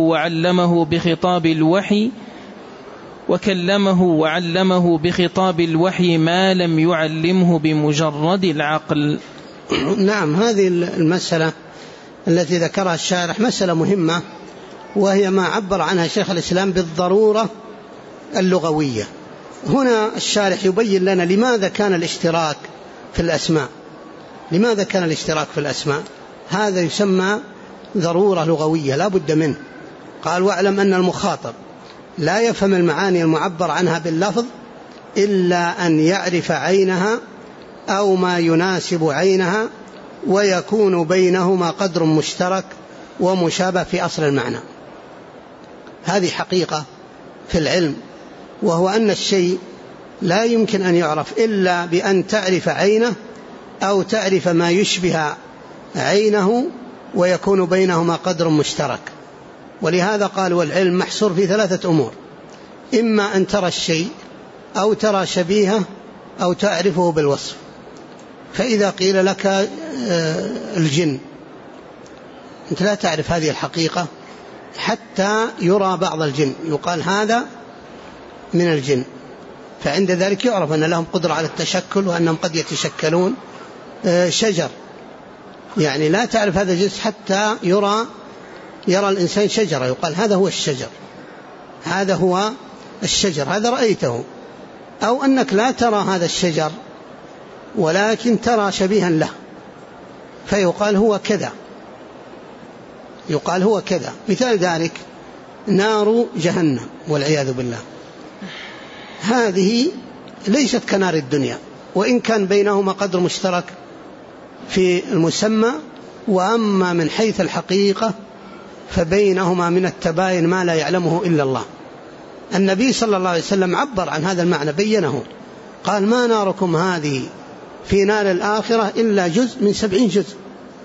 وعلمه بخطاب الوحي ما لم يعلمه بمجرد العقل. نعم، هذه المسألة التي ذكرها الشارح مسألة مهمة، وهي ما عبر عنها شيخ الإسلام بالضرورة اللغوية. هنا الشارح يبين لنا لماذا كان الاشتراك في الأسماء، لماذا كان الاشتراك في الأسماء؟ هذا يسمى ضرورة لغوية لا بد منه. قال: واعلم أن المخاطب لا يفهم المعاني المعبر عنها باللفظ إلا أن يعرف عينها أو ما يناسب عينها، ويكون بينهما قدر مشترك ومشابه في أصل المعنى. هذه حقيقة في العلم، وهو أن الشيء لا يمكن أن يعرف إلا بأن تعرف عينه أو تعرف ما يشبه عينه، ويكون بينهما قدر مشترك. ولهذا قال: والعلم محصور في 3 أمور: إما أن ترى الشيء أو ترى شبيهه أو تعرفه بالوصف. فإذا قيل لك الجن، أنت لا تعرف هذه الحقيقة حتى يرى بعض الجن، يقال هذا من الجن، فعند ذلك يعرف أن لهم قدرة على التشكل وأنهم قد يتشكلون. شجر، يعني لا تعرف هذا الجنس حتى يرى الإنسان شجرة، يقال هذا هو الشجر، هذا هو الشجر، هذا رأيته. أو أنك لا ترى هذا الشجر ولكن ترى شبيها له، فيقال هو كذا، يقال هو كذا. مثال ذلك نار جهنم والعياذ بالله، هذه ليست كنار الدنيا، وإن كان بينهما قدر مشترك في المسمى، وأما من حيث الحقيقة فبينهما من التباين ما لا يعلمه إلا الله. النبي صلى الله عليه وسلم عبر عن هذا المعنى، بينه، قال: ما ناركم هذه في نار الآخرة إلا جزء من 70 جزء.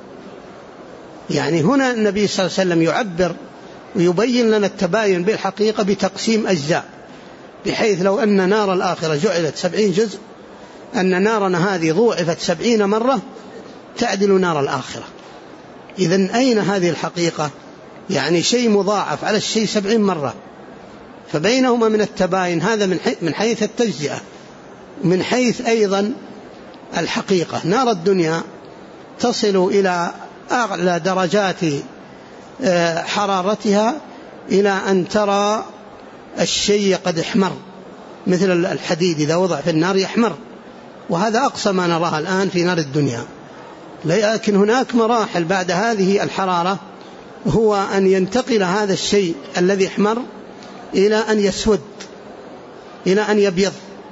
يعني هنا النبي صلى الله عليه وسلم يعبر ويبين لنا التباين بالحقيقة بتقسيم أجزاء، بحيث لو أن نار الآخرة جعلت 70 جزء، أن نارنا هذه ضوعفت 70 مرة تعدل نار الآخرة. إذن أين هذه الحقيقة؟ يعني شيء مضاعف على الشيء 70 مرة، فبينهما من التباين. هذا من حيث التجزئة. من حيث أيضا الحقيقة، نار الدنيا تصل إلى أعلى درجات حرارتها إلى أن ترى الشيء قد احمر، مثل الحديد إذا وضع في النار يحمر، وهذا أقصى ما نراها الآن في نار الدنيا. لكن هناك مراحل بعد هذه الحرارة، هو أن ينتقل هذا الشيء الذي احمر إلى أن يسود، إلى أن يبيض،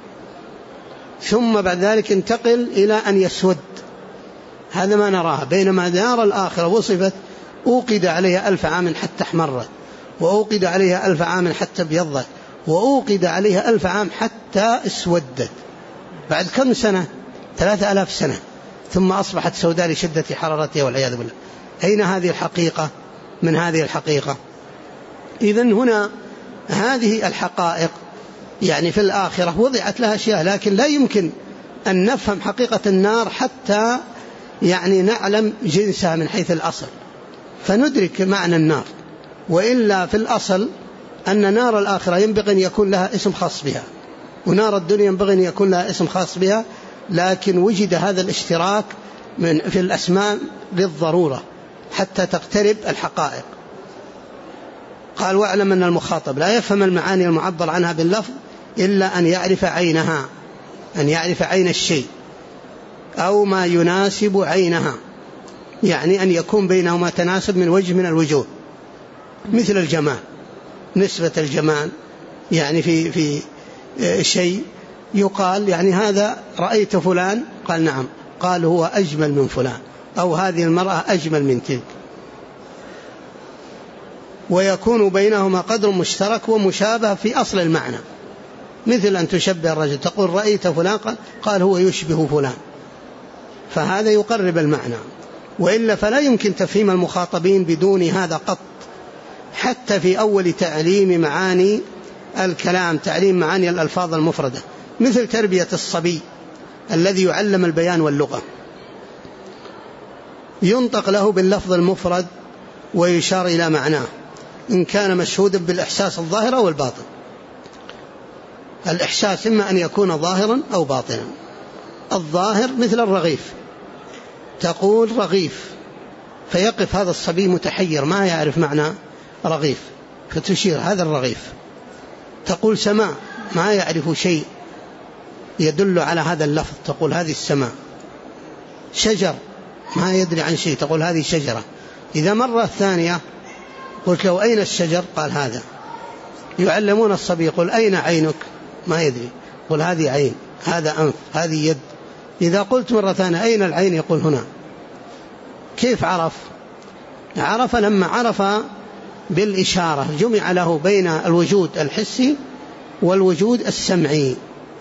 ثم بعد ذلك ينتقل إلى أن يسود. هذا ما نراه. بينما نار الآخرة وصفت: أوقد عليها 1000 عام حتى احمرت، وأوقد عليها 1000 عام حتى ابيضت، وأوقد عليها 1000 عام حتى اسودت. بعد كم سنة؟ 3000 سنة، ثم أصبحت سوداء لشدة حرارتها والعياذ بالله. أين هذه الحقيقة من هذه الحقيقة؟ إذن هنا هذه الحقائق يعني في الآخرة وضعت لها أشياء، لكن لا يمكن أن نفهم حقيقة النار حتى يعني نعلم جنسها من حيث الأصل، فندرك معنى النار. وإلا في الأصل أن نار الآخرة ينبغي أن يكون لها اسم خاص بها، ونار الدنيا ينبغي أن يكون لها اسم خاص بها، لكن وجد هذا الاشتراك في الأسماء للضرورة حتى تقترب الحقائق. قال: واعلم أن المخاطب لا يفهم المعاني المعبر عنها باللفظ إلا أن يعرف عينها، أن يعرف عين الشيء أو ما يناسب عينها، يعني أن يكون بينهما تناسب من وجه من الوجوه، مثل الجمال، نسبة الجمال، يعني في شيء يقال يعني هذا رأيت فلان، قال نعم، قال هو أجمل من فلان، أو هذه المرأة أجمل من تلك. ويكون بينهما قدر مشترك ومشابه في أصل المعنى، مثل أن تشبه الرجل، تقول رأيت فلان، قال هو يشبه فلان، فهذا يقرب المعنى. وإلا فلا يمكن تفهيم المخاطبين بدون هذا قط. حتى في أول تعليم معاني الكلام، تعليم معاني الألفاظ المفردة، مثل تربية الصبي الذي يعلم البيان واللغة، ينطق له باللفظ المفرد ويشار إلى معناه إن كان مشهودا بالإحساس الظاهر أو الباطن. الإحساس إما أن يكون ظاهرا أو باطنا. الظاهر مثل الرغيف، تقول رغيف، فيقف هذا الصبي متحير ما يعرف معنى رغيف، فتشير هذا الرغيف. تقول سماء، ما يعرف شيء يدل على هذا اللفظ، تقول هذه السماء. شجر، ما يدري عن شيء، تقول هذه شجرة. إذا مرة ثانية قلت له أين الشجر؟ قال هذا. يعلمون الصبي، يقول أين عينك؟ ما يدري، يقول هذه عين، هذا أنف، هذه يد. إذا قلت مرة ثانية أين العين؟ يقول هنا. كيف عرف؟ عرف لما عرف بالإشارة، جمع له بين الوجود الحسي والوجود السمعي.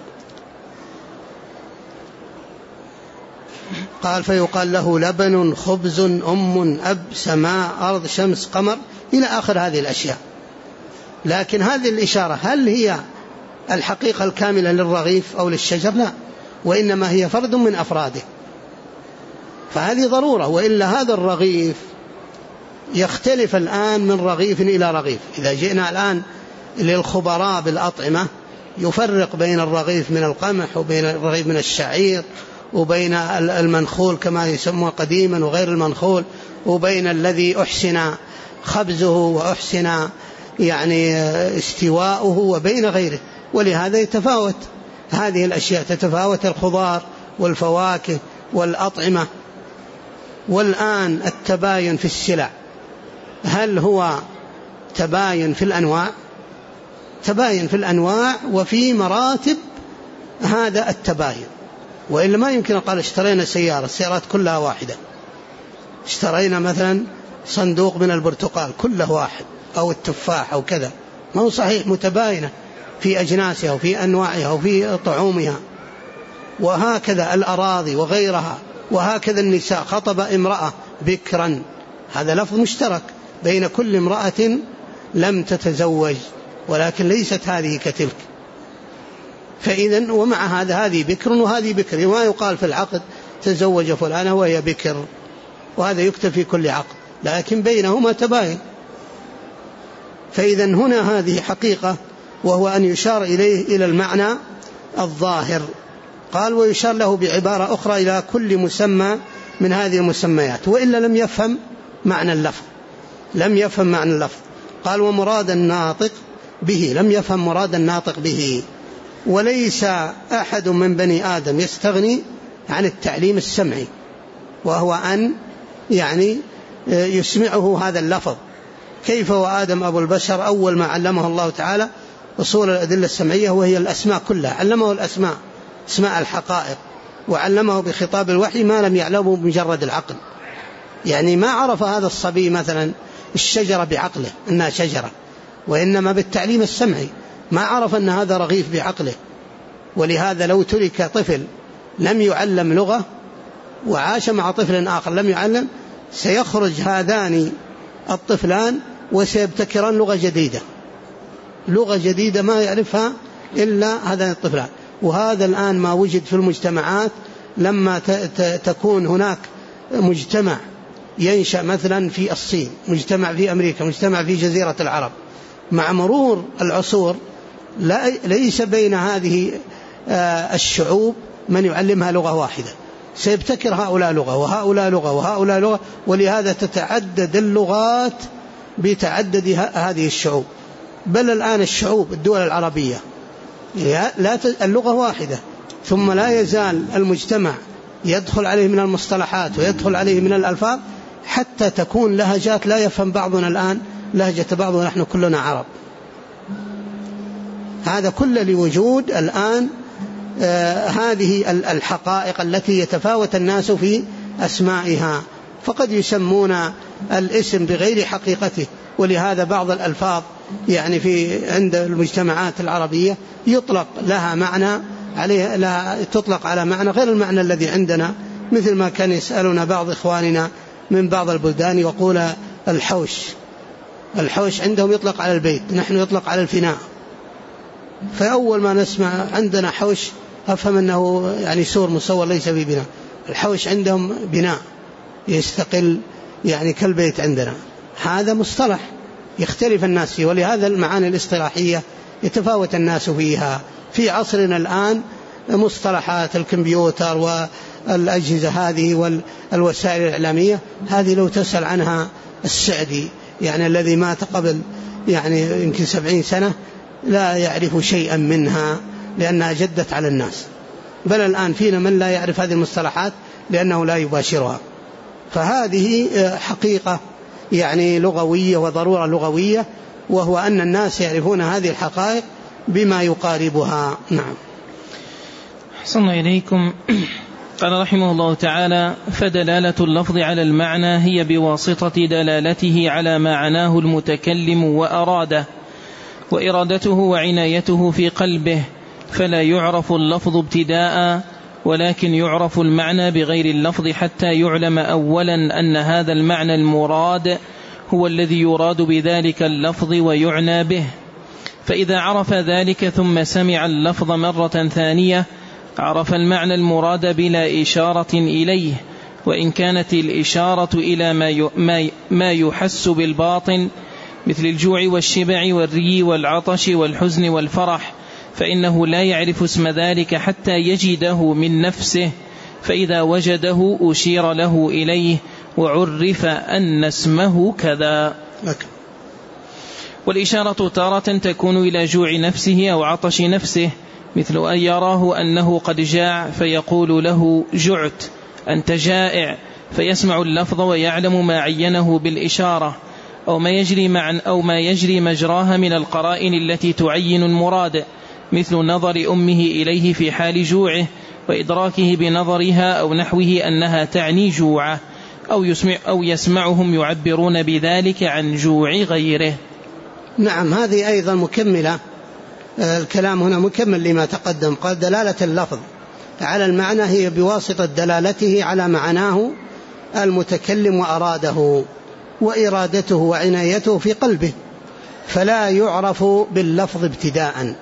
قال فيقال له لبن، خبز، أم، أب، سماء، أرض، شمس، قمر، إلى آخر هذه الأشياء. لكن هذه الإشارة هل هي الحقيقة الكاملة للرغيف أو للشجر؟ لا، وإنما هي فرد من أفراده. فهذه ضرورة، وإلا هذا الرغيف يختلف الآن من رغيف إلى رغيف. إذا جئنا الآن للخبراء بالأطعمة يفرق بين الرغيف من القمح وبين الرغيف من الشعير وبين المنخول كما يسمى قديما وغير المنخول، وبين الذي أحسن خبزه وأحسن يعني استواؤه وبين غيره. ولهذا يتفاوت هذه الأشياء، تتفاوت الخضار والفواكه والأطعمة. والآن التباين في السلع، هل هو تباين في الأنواع؟ تباين في الأنواع وفي مراتب هذا التباين، وإلا ما يمكن قال اشترينا سيارة، السيارات كلها واحدة. اشترينا مثلا صندوق من البرتقال كله واحد، أو التفاح أو كذا، ما هو صحيح، متباينة في أجناسها وفي أنواعها وفي طعومها. وهكذا الأراضي وغيرها، وهكذا النساء. خطب امرأة بكرا، هذا لفظ مشترك بين كل امرأة لم تتزوج، ولكن ليست هذه كتلك. فإذن ومع هذا هذه بكر وهذه بكر، وما يقال في العقد تزوج فلانة وهي بكر، وهذا يكتب في كل عقد، لكن بينهما تباين. فإذن هنا هذه حقيقة، وهو أن يشار إليه إلى المعنى الظاهر. قال ويشار له بعبارة أخرى إلى كل مسمى من هذه المسميات، وإلا لم يفهم معنى اللفظ، لم يفهم معنى اللفظ. قال ومراد الناطق به، لم يفهم مراد الناطق به. وليس أحد من بني آدم يستغني عن التعليم السمعي، وهو أن يعني يسمعه هذا اللفظ. كيف وآدم أبو البشر أول ما علمه الله تعالى أصول الأدلة السمعية، وهي الأسماء كلها، علمه الأسماء، اسماء الحقائق، وعلمه بخطاب الوحي ما لم يعلمه بمجرد العقل. يعني ما عرف هذا الصبي مثلا الشجرة بعقله أنها شجرة، وإنما بالتعليم السمعي. ما عرف أن هذا رغيف بعقله. ولهذا لو ترك طفل لم يعلم لغة وعاش مع طفل آخر لم يعلم، سيخرج هذان الطفلان وسيبتكران لغة جديدة ما يعرفها إلا هذان الطفلان. وهذا الآن ما وجد في المجتمعات، لما تكون هناك مجتمع ينشأ مثلا في الصين، مجتمع في أمريكا، مجتمع في جزيرة العرب، مع مرور العصور ليس بين هذه الشعوب من يعلمها لغة واحدة، سيبتكر هؤلاء لغة وهؤلاء لغة وهؤلاء لغة. ولهذا تتعدد اللغات بتعدد هذه الشعوب. بل الآن الشعوب الدول العربية اللغة واحدة، ثم لا يزال المجتمع يدخل عليه من المصطلحات ويدخل عليه من الألفاظ، حتى تكون لهجات لا يفهم بعضنا الآن لهجة بعض، ونحن كلنا عرب. هذا كله لوجود الآن هذه الحقائق التي يتفاوت الناس في أسمائها، فقد يسمون الاسم بغير حقيقته. ولهذا بعض الألفاظ يعني عند المجتمعات العربية يطلق لها معنى تطلق على معنى غير المعنى الذي عندنا، مثل ما كان يسألنا بعض إخواننا من بعض البلدان يقول الحوش عندهم يطلق على البيت، نحن يطلق على الفناء. فأول ما نسمع عندنا حوش أفهم أنه يعني سور مصور ليس في بناء. الحوش عندهم بناء يستقل يعني كالبيت عندنا. هذا مصطلح يختلف الناس فيه، ولهذا المعاني الاصطلاحية يتفاوت الناس فيها. في عصرنا الآن مصطلحات الكمبيوتر الأجهزة هذه والوسائل الإعلامية هذه لو تسأل عنها السعدي يعني الذي مات قبل يعني يمكن 70 سنة لا يعرف شيئا منها لأنها جدت على الناس، بل الآن فينا من لا يعرف هذه المصطلحات لأنه لا يباشرها. فهذه حقيقة يعني لغوية وضرورة لغوية، وهو أن الناس يعرفون هذه الحقائق بما يقاربها. نعم. أحسن إليكم. قال رحمه الله تعالى: فدلالة اللفظ على المعنى هي بواسطة دلالته على ما عناه المتكلم وأراده، وإرادته وعنايته في قلبه، فلا يعرف اللفظ ابتداء، ولكن يعرف المعنى بغير اللفظ حتى يعلم أولا أن هذا المعنى المراد هو الذي يراد بذلك اللفظ ويعنى به. فإذا عرف ذلك ثم سمع اللفظ مرة ثانية عرف المعنى المراد بلا إشارة إليه، وإن كانت الإشارة إلى ما يحس بالباطن مثل الجوع والشبع والري والعطش والحزن والفرح، فإنه لا يعرف اسم ذلك حتى يجده من نفسه، فإذا وجده أشير له إليه وعرف أن اسمه كذا. والإشارة تارة تكون إلى جوع نفسه أو عطش نفسه، مثل أن يراه أنه قد جاع فيقول له جعت، أنت جائع، فيسمع اللفظ ويعلم ما عينه بالإشارة، أو ما يجري مجراها من القرائن التي تعين المراد، مثل نظر أمه إليه في حال جوعه وإدراكه بنظرها أو نحوه أنها تعني جوعه، أو يسمعهم يعبرون بذلك عن جوع غيره. نعم، هذه أيضا مكملة، الكلام هنا مكمل لما تقدم. قال: دلالة اللفظ على المعنى هي بواسطة دلالته على معناه المتكلم وأراده، وإرادته وعنايته في قلبه، فلا يعرف باللفظ ابتداء.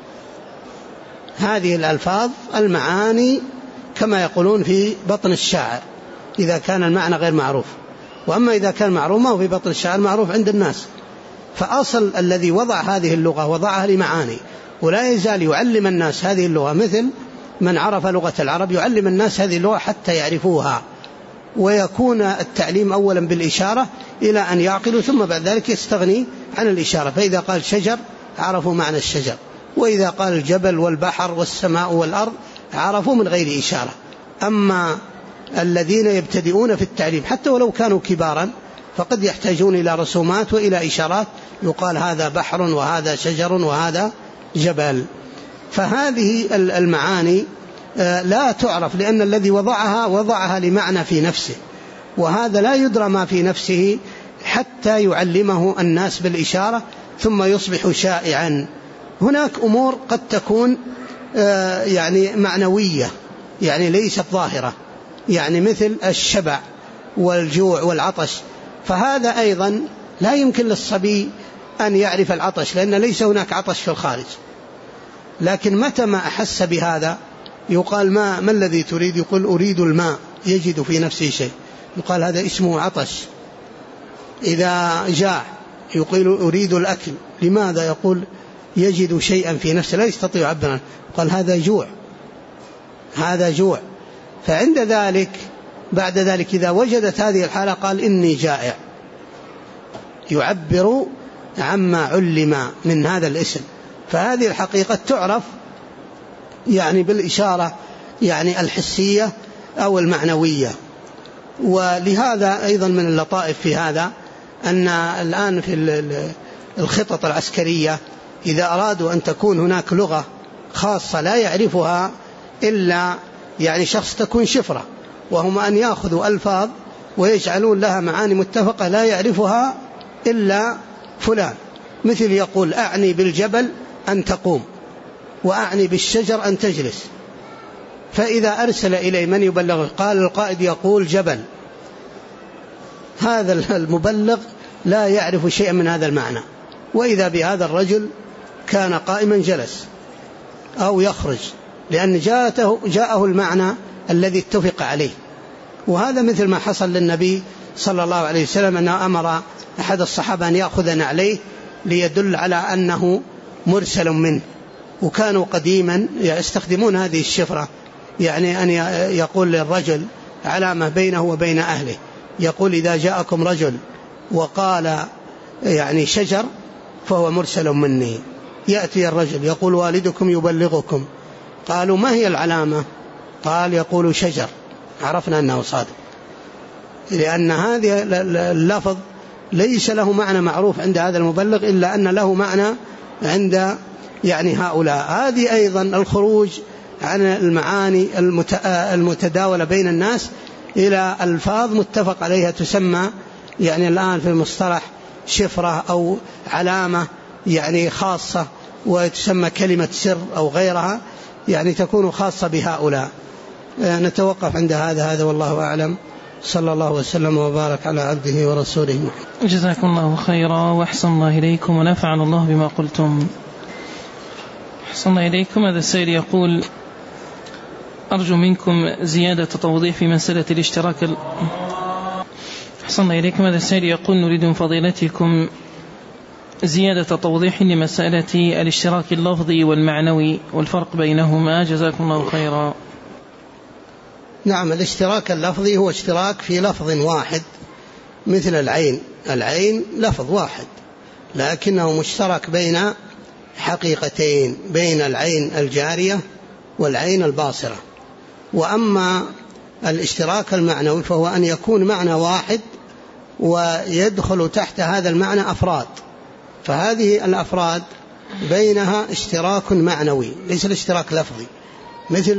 هذه الألفاظ المعاني كما يقولون في بطن الشاعر إذا كان المعنى غير معروف، وأما إذا كان معروف ما هو في بطن الشاعر، معروف عند الناس. فأصل الذي وضع هذه اللغة وضعها لمعاني، ولا يزال يعلم الناس هذه اللغة، مثل من عرف لغة العرب يعلم الناس هذه اللغة حتى يعرفوها، ويكون التعليم أولا بالإشارة إلى أن يعقلوا، ثم بعد ذلك يستغني عن الإشارة. فإذا قال شجر عرفوا معنى الشجر، وإذا قال الجبل والبحر والسماء والأرض عرفوا من غير إشارة. أما الذين يبتدئون في التعليم حتى ولو كانوا كبارا فقد يحتاجون إلى رسومات وإلى إشارات، يقال هذا بحر وهذا شجر وهذا جبل. فهذه المعاني لا تعرف، لأن الذي وضعها لمعنى في نفسه، وهذا لا يدرى ما في نفسه حتى يعلمه الناس بالإشارة ثم يصبح شائعا. هناك أمور قد تكون يعني معنوية، يعني ليست ظاهرة، يعني مثل الشبع والجوع والعطش، فهذا أيضا لا يمكن للصبي أن يعرف العطش، لأن ليس هناك عطش في الخارج. لكن متى ما أحس بهذا يقال ما الذي تريد؟ يقول أريد الماء، يجد في نفسه شيء، يقال هذا اسمه عطش. إذا جاع يقول أريد الأكل، لماذا؟ يقول يجد شيئا في نفسه لا يستطيع يعبر عنه، قال هذا جوع، هذا جوع. فعند ذلك بعد ذلك إذا وجدت هذه الحالة قال إني جائع، يعبر عما علم من هذا الاسم. فهذه الحقيقة تعرف يعني بالإشارة، يعني الحسية أو المعنوية. ولهذا أيضا من اللطائف في هذا أن الآن في الخطط العسكرية إذا أرادوا أن تكون هناك لغة خاصة لا يعرفها إلا يعني شخص تكون شفرة، وهم أن يأخذوا ألفاظ ويجعلون لها معاني متفقة لا يعرفها إلا فلان، مثل يقول أعني بالجبل أن تقوم، وأعني بالشجر أن تجلس. فإذا أرسل إليه من يبلغه قال القائد يقول جبل، هذا المبلغ لا يعرف شيئا من هذا المعنى، وإذا بهذا الرجل كان قائما جلس أو يخرج، لأن جاءه المعنى الذي اتفق عليه. وهذا مثل ما حصل للنبي صلى الله عليه وسلم أنه أمر أحد الصحابة أن يأخذ نعليه ليدل على أنه مرسل منه، وكانوا قديما يستخدمون هذه الشفرة، يعني أن يقول للرجل علامة بينه وبين أهله، يقول إذا جاءكم رجل وقال يعني شجر فهو مرسل مني. يأتي الرجل يقول والدكم يبلغكم، قالوا ما هي العلامة؟ قال يقول شجر، عرفنا أنه صادق، لأن هذا اللفظ ليس له معنى معروف عند هذا المبلغ إلا أن له معنى عند يعني هؤلاء. هذه أيضا الخروج عن المعاني المتداولة بين الناس إلى ألفاظ متفق عليها تسمى يعني الآن في المصطلح شفرة أو علامة يعني خاصة، وتسمى كلمة سر أو غيرها، يعني تكون خاصة بهؤلاء. نتوقف عند هذا والله أعلم. صلى الله وسلم وبارك على عبده ورسوله محمد. جزاكم الله خيرا وأحسن الله إليكم ونفعنا الله بما قلتم. أحسن الله إليكم. هذا السائل يقول أرجو منكم زيادة توضيح في مسألة الاشتراك. أحسن الله إليكم. هذا السائل يقول نريد من فضيلتكم زيادة توضيح لمسألة الاشتراك اللفظي والمعنوي والفرق بينهما، جزاكم الله خيرا. نعم، الاشتراك اللفظي هو اشتراك في لفظ واحد مثل العين. العين لفظ واحد لكنه مشترك بين حقيقتين، بين العين الجارية والعين الباصرة. وأما الاشتراك المعنوي فهو أن يكون معنى واحد ويدخل تحت هذا المعنى أفراد، فهذه الأفراد بينها اشتراك معنوي ليس الاشتراك لفظي. مثل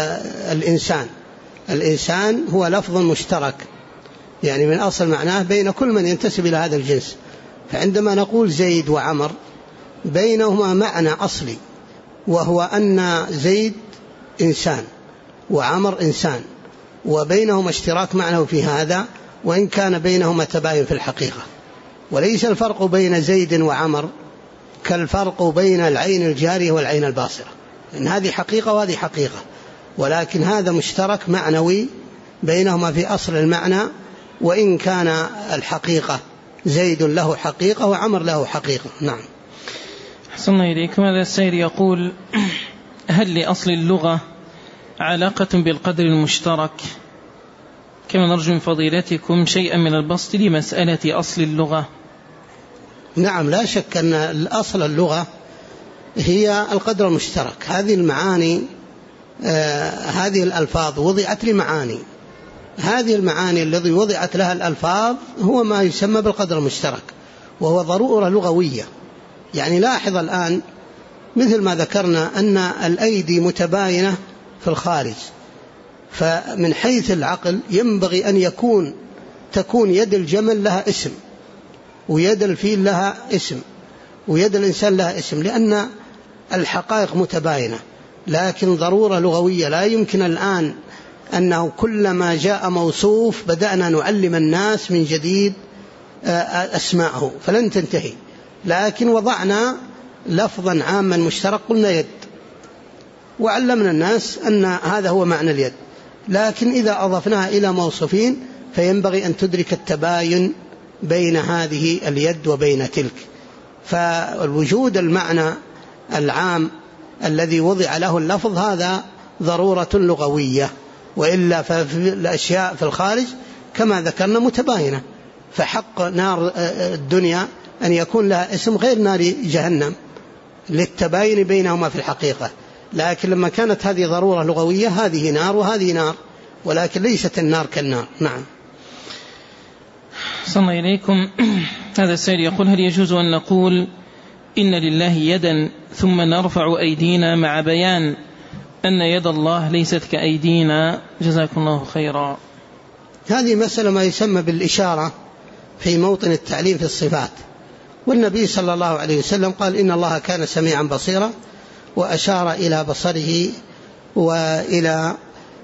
الإنسان هو لفظ مشترك، يعني من أصل معناه بين كل من ينتسب إلى هذا الجنس. فعندما نقول زيد وعمر بينهما معنى أصلي، وهو أن زيد إنسان وعمر إنسان، وبينهما اشتراك معنوي في هذا، وإن كان بينهما تباين في الحقيقة. وليس الفرق بين زيد وعمر كالفرق بين العين الجارية والعين الباصرة، إن هذه حقيقة وهذه حقيقة، ولكن هذا مشترك معنوي بينهما في أصل المعنى، وإن كان الحقيقة زيد له حقيقة وعمر له حقيقة. نعم. أحسن الله إليكم. هذا السائل يقول هل لأصل اللغة علاقة بالقدر المشترك؟ كما نرجو من فضيلتكم شيئا من البسط لمسألة أصل اللغة. نعم، لا شك أن الأصل اللغة هي القدر المشترك. هذه المعاني هذه الألفاظ وضعت لمعاني، هذه المعاني الذي وضعت لها الألفاظ هو ما يسمى بالقدر المشترك، وهو ضرورة لغوية. يعني لاحظ الآن مثل ما ذكرنا أن الأيدي متباينة في الخارج، فمن حيث العقل ينبغي أن تكون يد الجمل لها اسم، ويد الفيل لها اسم، ويد الإنسان لها اسم، لأن الحقائق متباينة. لكن ضرورة لغوية، لا يمكن الآن أنه كلما جاء موصوف بدأنا نعلم الناس من جديد أسماءه، فلن تنتهي. لكن وضعنا لفظا عاما مشترك قلنا يد، وعلمنا الناس أن هذا هو معنى اليد. لكن إذا أضفناها إلى موصوفين فينبغي أن تدرك التباين بين هذه اليد وبين تلك. فالوجود المعنى العام الذي وضع له اللفظ هذا ضرورة لغوية، وإلا فالأشياء في الخارج كما ذكرنا متباينة. فحق نار الدنيا أن يكون لها اسم غير نار جهنم للتباين بينهما في الحقيقة. لكن لما كانت هذه ضرورة لغوية، هذه نار وهذه نار، ولكن ليست النار كالنار. نعم. صلى الله إليكم. هذا السائل يقول هل يجوز أن نقول إن لله يدا ثم نرفع أيدينا مع بيان أن يد الله ليست كأيدينا؟ جزاكم الله خيرا. هذه مسألة ما يسمى بالإشارة في موطن التعليم في الصفات، والنبي صلى الله عليه وسلم قال إن الله كان سميعا بصيرا، وأشار إلى بصره وإلى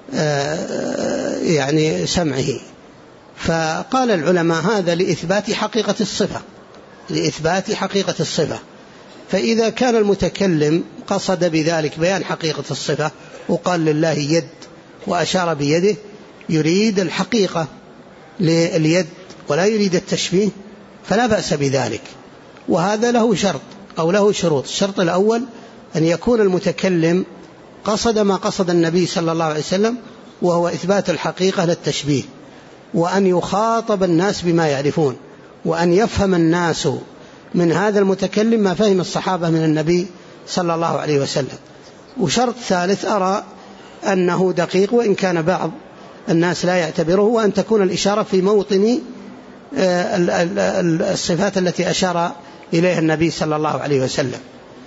يعني سمعه. فقال العلماء هذا لإثبات حقيقة الصفة، لإثبات حقيقة الصفة. فإذا كان المتكلم قصد بذلك بيان حقيقة الصفة وقال لله يد وأشار بيده، يريد الحقيقة لليد ولا يريد التشبيه، فلا بأس بذلك. وهذا له شرط أو له شروط. الشرط الأول أن يكون المتكلم قصد ما قصد النبي صلى الله عليه وسلم، وهو إثبات الحقيقة للتشبيه، وأن يخاطب الناس بما يعرفون، وأن يفهم الناس من هذا المتكلم ما فهم الصحابة من النبي صلى الله عليه وسلم. وشرط ثالث أرى أنه دقيق وإن كان بعض الناس لا يعتبره، وأن تكون الإشارة في موطن الصفات التي أشار إليها النبي صلى الله عليه وسلم.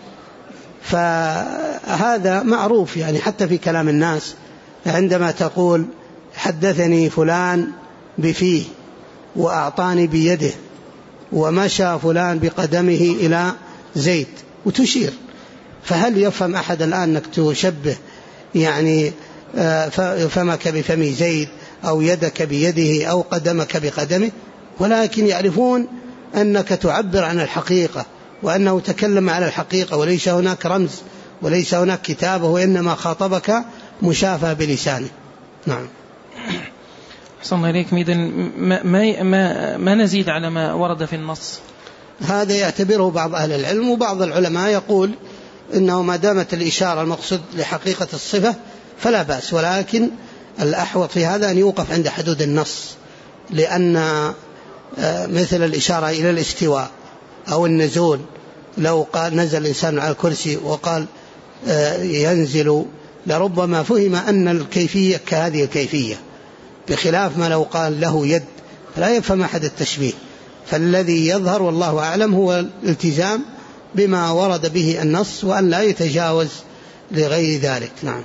فهذا معروف يعني حتى في كلام الناس، عندما تقول حدثني فلان بفيه وأعطاني بيده ومشى فلان بقدمه إلى زيد وتشير، فهل يفهم أحد الآن أنك تشبه يعني فمك بفم زيد أو يدك بيده أو قدمك بقدمه؟ ولكن يعرفون أنك تعبر عن الحقيقة، وأنه تكلم على الحقيقة، وليس هناك رمز وليس هناك كتابة، وإنما خاطبك مشافهة بلسانه. نعم. أحسن الله إليكم. إذن ما نزيد على ما ورد في النص؟ هذا يعتبره بعض أهل العلم، وبعض العلماء يقول إنه ما دامت الإشارة المقصود لحقيقة الصفة فلا بأس، ولكن الأحوط في هذا أن يوقف عند حدود النص، لأن مثل الإشارة إلى الاستواء أو النزول، لو قال نزل الإنسان على الكرسي وقال ينزل، لربما فهم أن الكيفية كهذه الكيفية، بخلاف ما لو قال له يد، فلا يفهم أحد التشبيه. فالذي يظهر والله أعلم هو الالتزام بما ورد به النص، وأن لا يتجاوز لغير ذلك. نعم.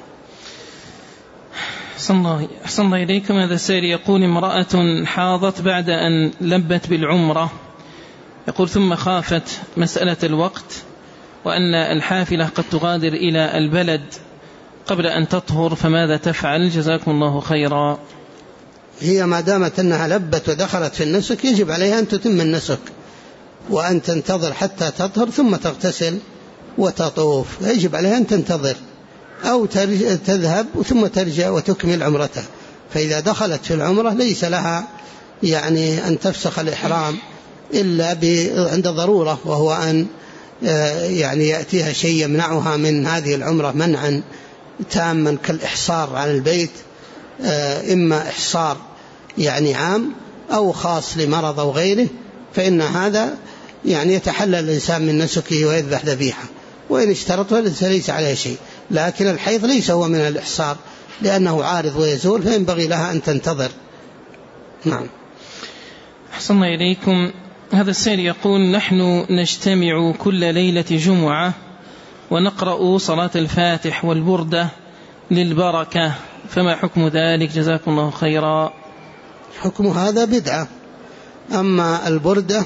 أحسن الله إليكم. هذا السائل يقول: امرأة حاضت بعد أن لبت بالعمرة، يقول ثم خافت مسألة الوقت، وأن الحافلة قد تغادر إلى البلد قبل أن تطهر، فماذا تفعل؟ جزاكم الله خيرا. هي ما دامت أنها لبت ودخلت في النسك يجب عليها أن تتم النسك، وأن تنتظر حتى تطهر ثم تغتسل وتطوف. يجب عليها أن تنتظر أو تذهب ثم ترجع وتكمل عمرتها. فإذا دخلت في العمرة ليس لها يعني أن تفسخ الإحرام إلا عند ضرورة، وهو أن يعني يأتيها شيء يمنعها من هذه العمرة منعا تاما كالإحصار على البيت، إما إحصار يعني عام أو خاص لمرض أو غيره، فإن هذا يعني يتحلل الإنسان من نسكه ويذبح ذبيحة، وإن اشترطه ليس عليه شيء. لكن الحيض ليس هو من الإحصار لأنه عارض ويزول، فينبغي لها أن تنتظر. نعم. أحسن الله إليكم. هذا السائل يقول: نحن نجتمع كل ليلة جمعة ونقرأ صلاة الفاتح والبردة للبركة، فما حكم ذلك؟ جزاكم الله خيرا. حكم هذا بدعة. أما البردة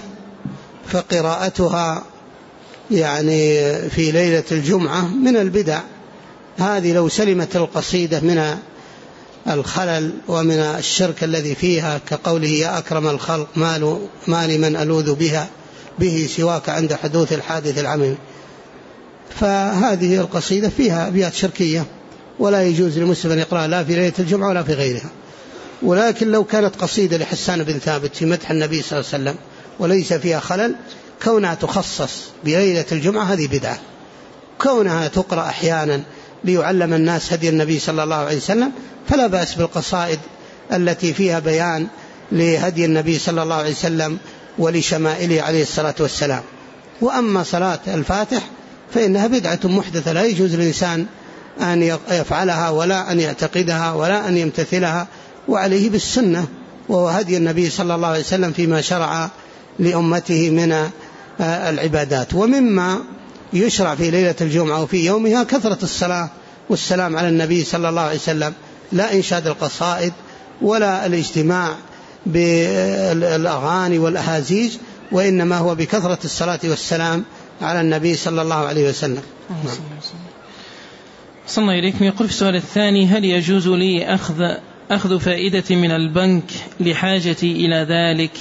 فقراءتها يعني في ليلة الجمعة من البدع. هذه لو سلمت القصيدة من الخلل ومن الشرك الذي فيها، كقوله: يا أكرم الخلق ما لمن ألوذ به سواك عند حدوث الحادث العميم. فهذه القصيدة فيها أبيات شركية، ولا يجوز للمسلم أن يقرأ لا في ليلة الجمعة ولا في غيرها. ولكن لو كانت قصيدة لحسان بن ثابت في مدح النبي صلى الله عليه وسلم وليس فيها خلل، كونها تخصص بليلة الجمعة هذه بدعة. كونها تقرأ أحيانا ليعلم الناس هدي النبي صلى الله عليه وسلم فلا بأس بالقصائد التي فيها بيان لهدي النبي صلى الله عليه وسلم ولشمائله عليه الصلاة والسلام. وأما صلاة الفاتح فإنها بدعة محدثة، لا يجوز للإنسان أن يفعلها ولا أن يعتقدها ولا أن يمتثلها، وعليه بالسنة، وهو هدي النبي صلى الله عليه وسلم فيما شرع لأمته من العبادات. ومما يشرع في ليلة الجمعة وفي يومها كثرة الصلاة والسلام على النبي صلى الله عليه وسلم، لا إنشاد القصائد ولا الاجتماع بالأغاني والأهازيج، وإنما هو بكثرة الصلاة والسلام على النبي صلى الله عليه وسلم. صلى الله إليكم. يقول في السؤال الثاني: هل يجوز لي أخذ فائدة من البنك لحاجتي إلى ذلك؟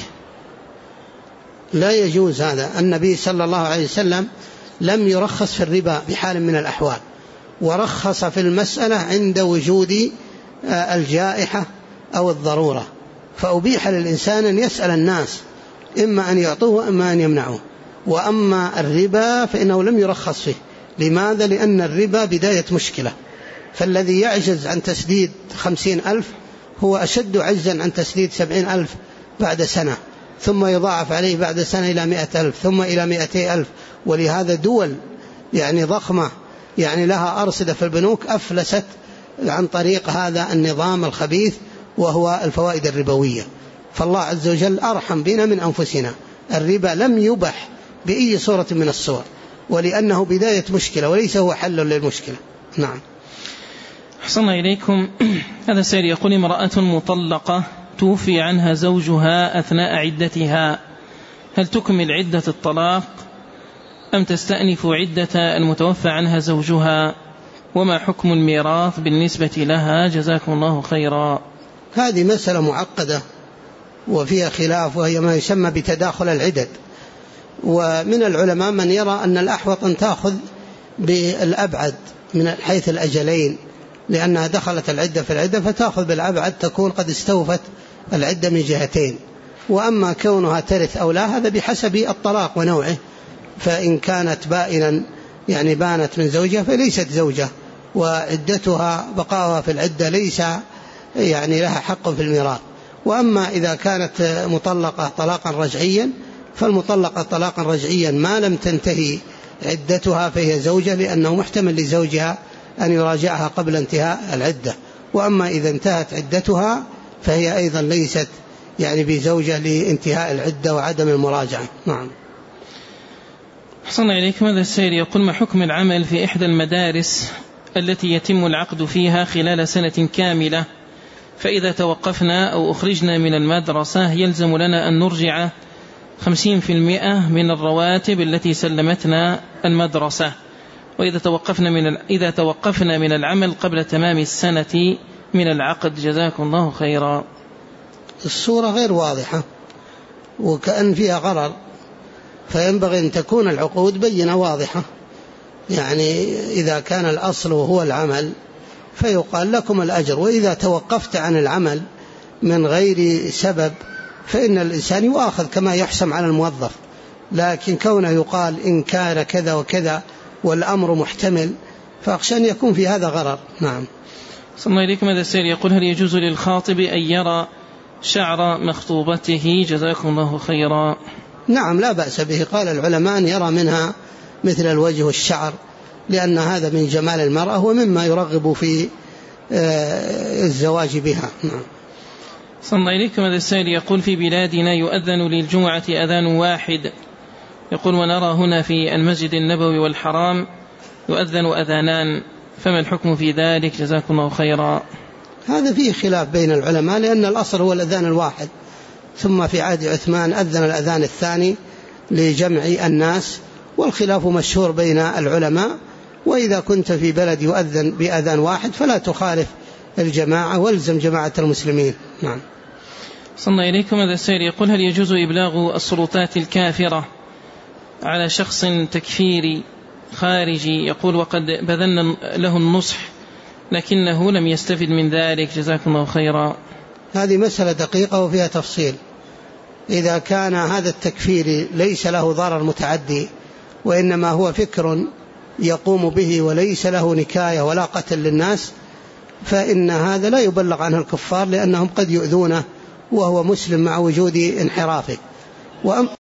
لا يجوز هذا. النبي صلى الله عليه وسلم لم يرخص في الربا بحال من الأحوال، ورخص في المسألة عند وجود الجائحة أو الضرورة، فأبيح للإنسان أن يسأل الناس إما أن يعطوه وإما أن يمنعوه. وأما الربا فإنه لم يرخص فيه. لماذا؟ لأن الربا بداية مشكلة، فالذي يعجز عن تسديد 50,000 هو أشد عجزا عن تسديد 70,000 بعد سنة، ثم يضاعف عليه بعد سنة إلى 100,000 ثم إلى 200,000. ولهذا دول يعني ضخمة يعني لها أرصدة في البنوك أفلست عن طريق هذا النظام الخبيث وهو الفوائد الربوية. فالله عز وجل أرحم بنا من أنفسنا. الربا لم يبح بأي صورة من الصور، ولأنه بداية مشكلة وليس هو حل للمشكلة. نعم. أحسن إليكم. هذا سائل يقول: امرأة مطلقة توفي عنها زوجها أثناء عدتها، هل تكمل عدة الطلاق أم تستأنف عدة المتوفى عنها زوجها؟ وما حكم الميراث بالنسبة لها؟ جزاكم الله خيرا. هذه مسألة معقدة وفيها خلاف، وهي ما يسمى بتداخل العدد. ومن العلماء من يرى أن الأحوط أن تأخذ بالأبعد من حيث الأجلين، لأنها دخلت العدة في العدة فتأخذ بالأبعد تكون قد استوفت العدة من جهتين. وأما كونها ترث أو لا هذا بحسب الطلاق ونوعه، فإن كانت بائنا يعني بانت من زوجها فليست زوجة وعدتها بقاؤها في العدة ليس يعني لها حق في الميراث. وأما إذا كانت مطلقة طلاقا رجعيا فالمطلقة طلاقا رجعيا ما لم تنتهي عدتها فهي زوجة، لأنه محتمل لزوجها أن يراجعها قبل انتهاء العدة. وأما إذا انتهت عدتها فهي أيضا ليست يعني بزوجة لانتهاء العدة وعدم المراجعة. نعم. أحسن إليكم. هذا السائل يقول: ما حكم العمل في إحدى المدارس التي يتم العقد فيها خلال سنة كاملة، فإذا توقفنا أو أخرجنا من المدرسة يلزم لنا أن نرجع 50% من الرواتب التي سلمتنا المدرسة، وإذا توقفنا من العمل قبل تمام السنة من العقد؟ جزاكم الله خيرا. الصورة غير واضحة وكأن فيها غرر، فينبغي أن تكون العقود بينة واضحة. يعني إذا كان الأصل هو العمل فيقال لكم الأجر، وإذا توقفت عن العمل من غير سبب فإن الإنسان يؤاخذ كما يحسم على الموظف. لكن كونه يقال إن كان كذا وكذا والأمر محتمل فأخشى أن يكون في هذا غرر. نعم. صلى الله عليكم. هذا السائل يقول: هل يجوز للخاطب أن يرى شعر مخطوبته؟ جزاكم الله خيرا. نعم لا بأس به. قال العلماء أن يرى منها مثل الوجه والشعر، لأن هذا من جمال المرأة ومما يرغب في الزواج بها. نعم. صلى الله عليكم. هذا السائل يقول: في بلادنا يؤذن للجمعة أذان واحد، يقول: ونرى هنا في المسجد النبوي والحرام يؤذن أذانان، فما الحكم في ذلك؟ جزاكم الله خيرا. هذا فيه خلاف بين العلماء، لأن الأصل هو الأذان الواحد، ثم في عهد عثمان أذن الأذان الثاني لجمع الناس، والخلاف مشهور بين العلماء. وإذا كنت في بلد يؤذن بأذان واحد فلا تخالف الجماعة والزم جماعة المسلمين. نعم. صلى الله عليكم. هذا السائل يقول: هل يجوز إبلاغ السلطات الكافرة على شخص تكفيري خارجي، يقول: وقد بذلنا له النصح لكنه لم يستفد من ذلك؟ جزاكم الله خيرا. هذه مسألة دقيقة وفيها تفصيل. إذا كان هذا التكفير ليس له ضرر متعدي وإنما هو فكر يقوم به وليس له نكاية ولا قتل للناس، فإن هذا لا يبلغ عنه الكفار، لأنهم قد يؤذونه وهو مسلم مع وجود انحرافه.